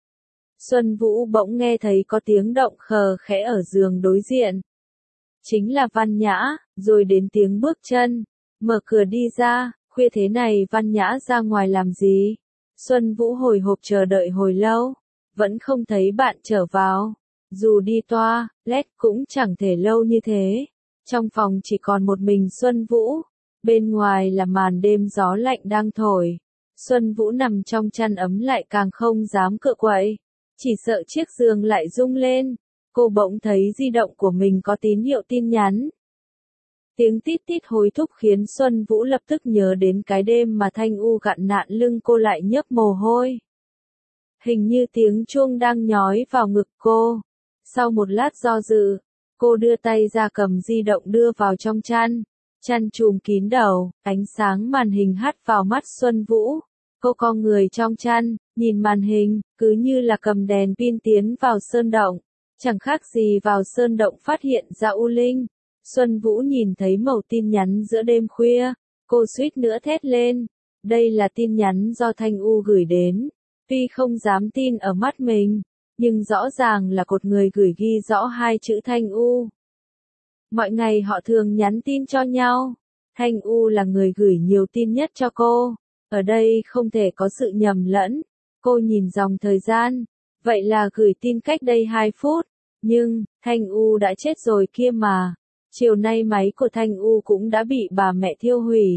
Xuân Vũ bỗng nghe thấy có tiếng động khờ khẽ ở giường đối diện. Chính là Văn Nhã, rồi đến tiếng bước chân. Mở cửa đi ra, khuya thế này Văn Nhã ra ngoài làm gì? Xuân Vũ hồi hộp chờ đợi hồi lâu, vẫn không thấy bạn trở vào. Dù đi toa, lét cũng chẳng thể lâu như thế. Trong phòng chỉ còn một mình Xuân Vũ, bên ngoài là màn đêm gió lạnh đang thổi. Xuân Vũ nằm trong chăn ấm lại càng không dám cựa quậy, chỉ sợ chiếc giường lại rung lên. Cô bỗng thấy di động của mình có tín hiệu tin nhắn. Tiếng tít tít hối thúc khiến Xuân Vũ lập tức nhớ đến cái đêm mà Thanh U gặn nạn lưng cô lại nhấp mồ hôi. Hình như tiếng chuông đang nhói vào ngực cô. Sau một lát do dự, cô đưa tay ra cầm di động đưa vào trong chăn. Chăn trùm kín đầu, ánh sáng màn hình hắt vào mắt Xuân Vũ. Cô co người trong chăn, nhìn màn hình, cứ như là cầm đèn pin tiến vào sơn động. Chẳng khác gì vào sơn động phát hiện ra U Linh. Xuân Vũ nhìn thấy mẩu tin nhắn giữa đêm khuya, cô suýt nữa thét lên. Đây là tin nhắn do Thanh U gửi đến. Tuy không dám tin ở mắt mình, nhưng rõ ràng là một người gửi ghi rõ hai chữ Thanh U. Mọi ngày họ thường nhắn tin cho nhau. Thanh U là người gửi nhiều tin nhất cho cô. Ở đây không thể có sự nhầm lẫn. Cô nhìn dòng thời gian. Vậy là gửi tin cách đây hai phút. Nhưng, Thanh U đã chết rồi kia mà. Chiều nay máy của Thanh U cũng đã bị bà mẹ thiêu hủy.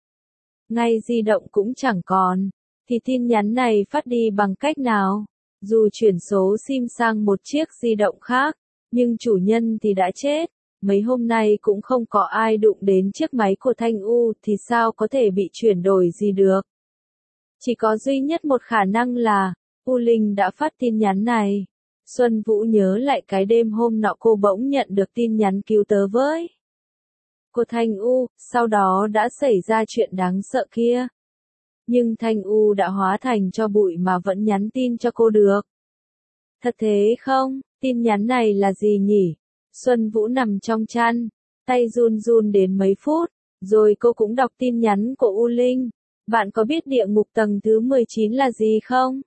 Ngay di động cũng chẳng còn. Thì tin nhắn này phát đi bằng cách nào? Dù chuyển số SIM sang một chiếc di động khác, nhưng chủ nhân thì đã chết. Mấy hôm nay cũng không có ai đụng đến chiếc máy của Thanh U thì sao có thể bị chuyển đổi gì được. Chỉ có duy nhất một khả năng là, U Linh đã phát tin nhắn này. Xuân Vũ nhớ lại cái đêm hôm nọ cô bỗng nhận được tin nhắn cứu tớ với. Cô Thanh U, sau đó đã xảy ra chuyện đáng sợ kia. Nhưng Thanh U đã hóa thành cho bụi mà vẫn nhắn tin cho cô được. Thật thế không? Tin nhắn này là gì nhỉ? Xuân Vũ nằm trong chăn, tay run run đến mấy phút, rồi cô cũng đọc tin nhắn của U Linh. Bạn có biết địa ngục tầng thứ mười chín là gì không?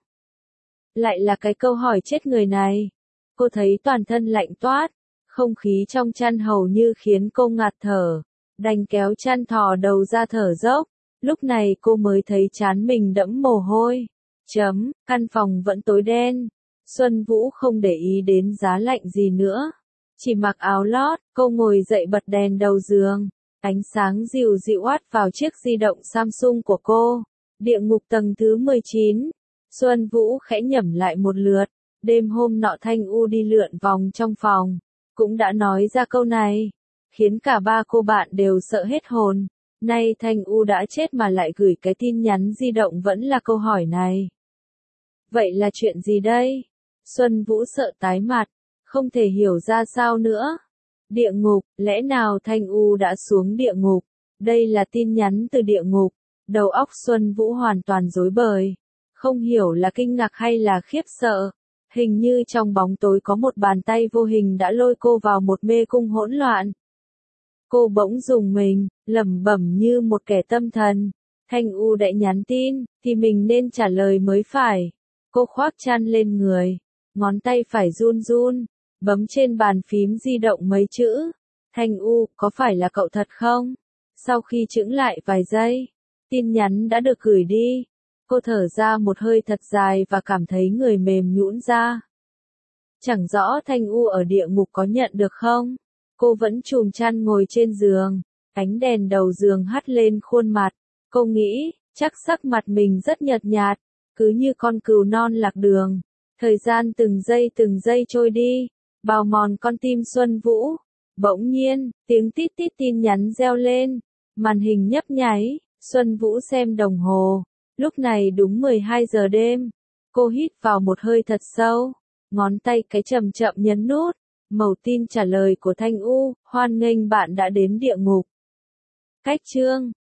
Lại là cái câu hỏi chết người này. Cô thấy toàn thân lạnh toát, không khí trong chăn hầu như khiến cô ngạt thở, đành kéo chăn thò đầu ra thở dốc. Lúc này cô mới thấy trán mình đẫm mồ hôi. Chấm, căn phòng vẫn tối đen. Xuân Vũ không để ý đến giá lạnh gì nữa. Chỉ mặc áo lót, cô ngồi dậy bật đèn đầu giường. Ánh sáng dịu dịu oát vào chiếc di động Samsung của cô. Địa ngục tầng thứ mười chín. Xuân Vũ khẽ nhẩm lại một lượt. Đêm hôm nọ Thanh U đi lượn vòng trong phòng, cũng đã nói ra câu này, khiến cả ba cô bạn đều sợ hết hồn. Nay Thanh U đã chết mà lại gửi cái tin nhắn di động vẫn là câu hỏi này. Vậy là chuyện gì đây? Xuân Vũ sợ tái mặt, không thể hiểu ra sao nữa. Địa ngục, lẽ nào Thanh U đã xuống địa ngục? Đây là tin nhắn từ địa ngục. Đầu óc Xuân Vũ hoàn toàn rối bời. Không hiểu là kinh ngạc hay là khiếp sợ. Hình như trong bóng tối có một bàn tay vô hình đã lôi cô vào một mê cung hỗn loạn. Cô bỗng rùng mình, lẩm bẩm như một kẻ tâm thần. Thanh U đã nhắn tin, thì mình nên trả lời mới phải. Cô khoác chăn lên người, ngón tay phải run run, bấm trên bàn phím di động mấy chữ. Thanh U, có phải là cậu thật không? Sau khi chững lại vài giây, tin nhắn đã được gửi đi. Cô thở ra một hơi thật dài và cảm thấy người mềm nhũn ra. Chẳng rõ Thanh U ở địa ngục có nhận được không? Cô vẫn chùm chăn ngồi trên giường, ánh đèn đầu giường hắt lên khuôn mặt. Cô nghĩ, chắc sắc mặt mình rất nhợt nhạt, cứ như con cừu non lạc đường. Thời gian từng giây từng giây trôi đi, bào mòn con tim Xuân Vũ. Bỗng nhiên, tiếng tít tít tin nhắn reo lên, màn hình nhấp nháy, Xuân Vũ xem đồng hồ, lúc này đúng mười hai giờ đêm. Cô hít vào một hơi thật sâu, ngón tay cái chậm chậm nhấn nút, màu tin trả lời của Thanh U, hoan nghênh bạn đã đến địa ngục. Cách chương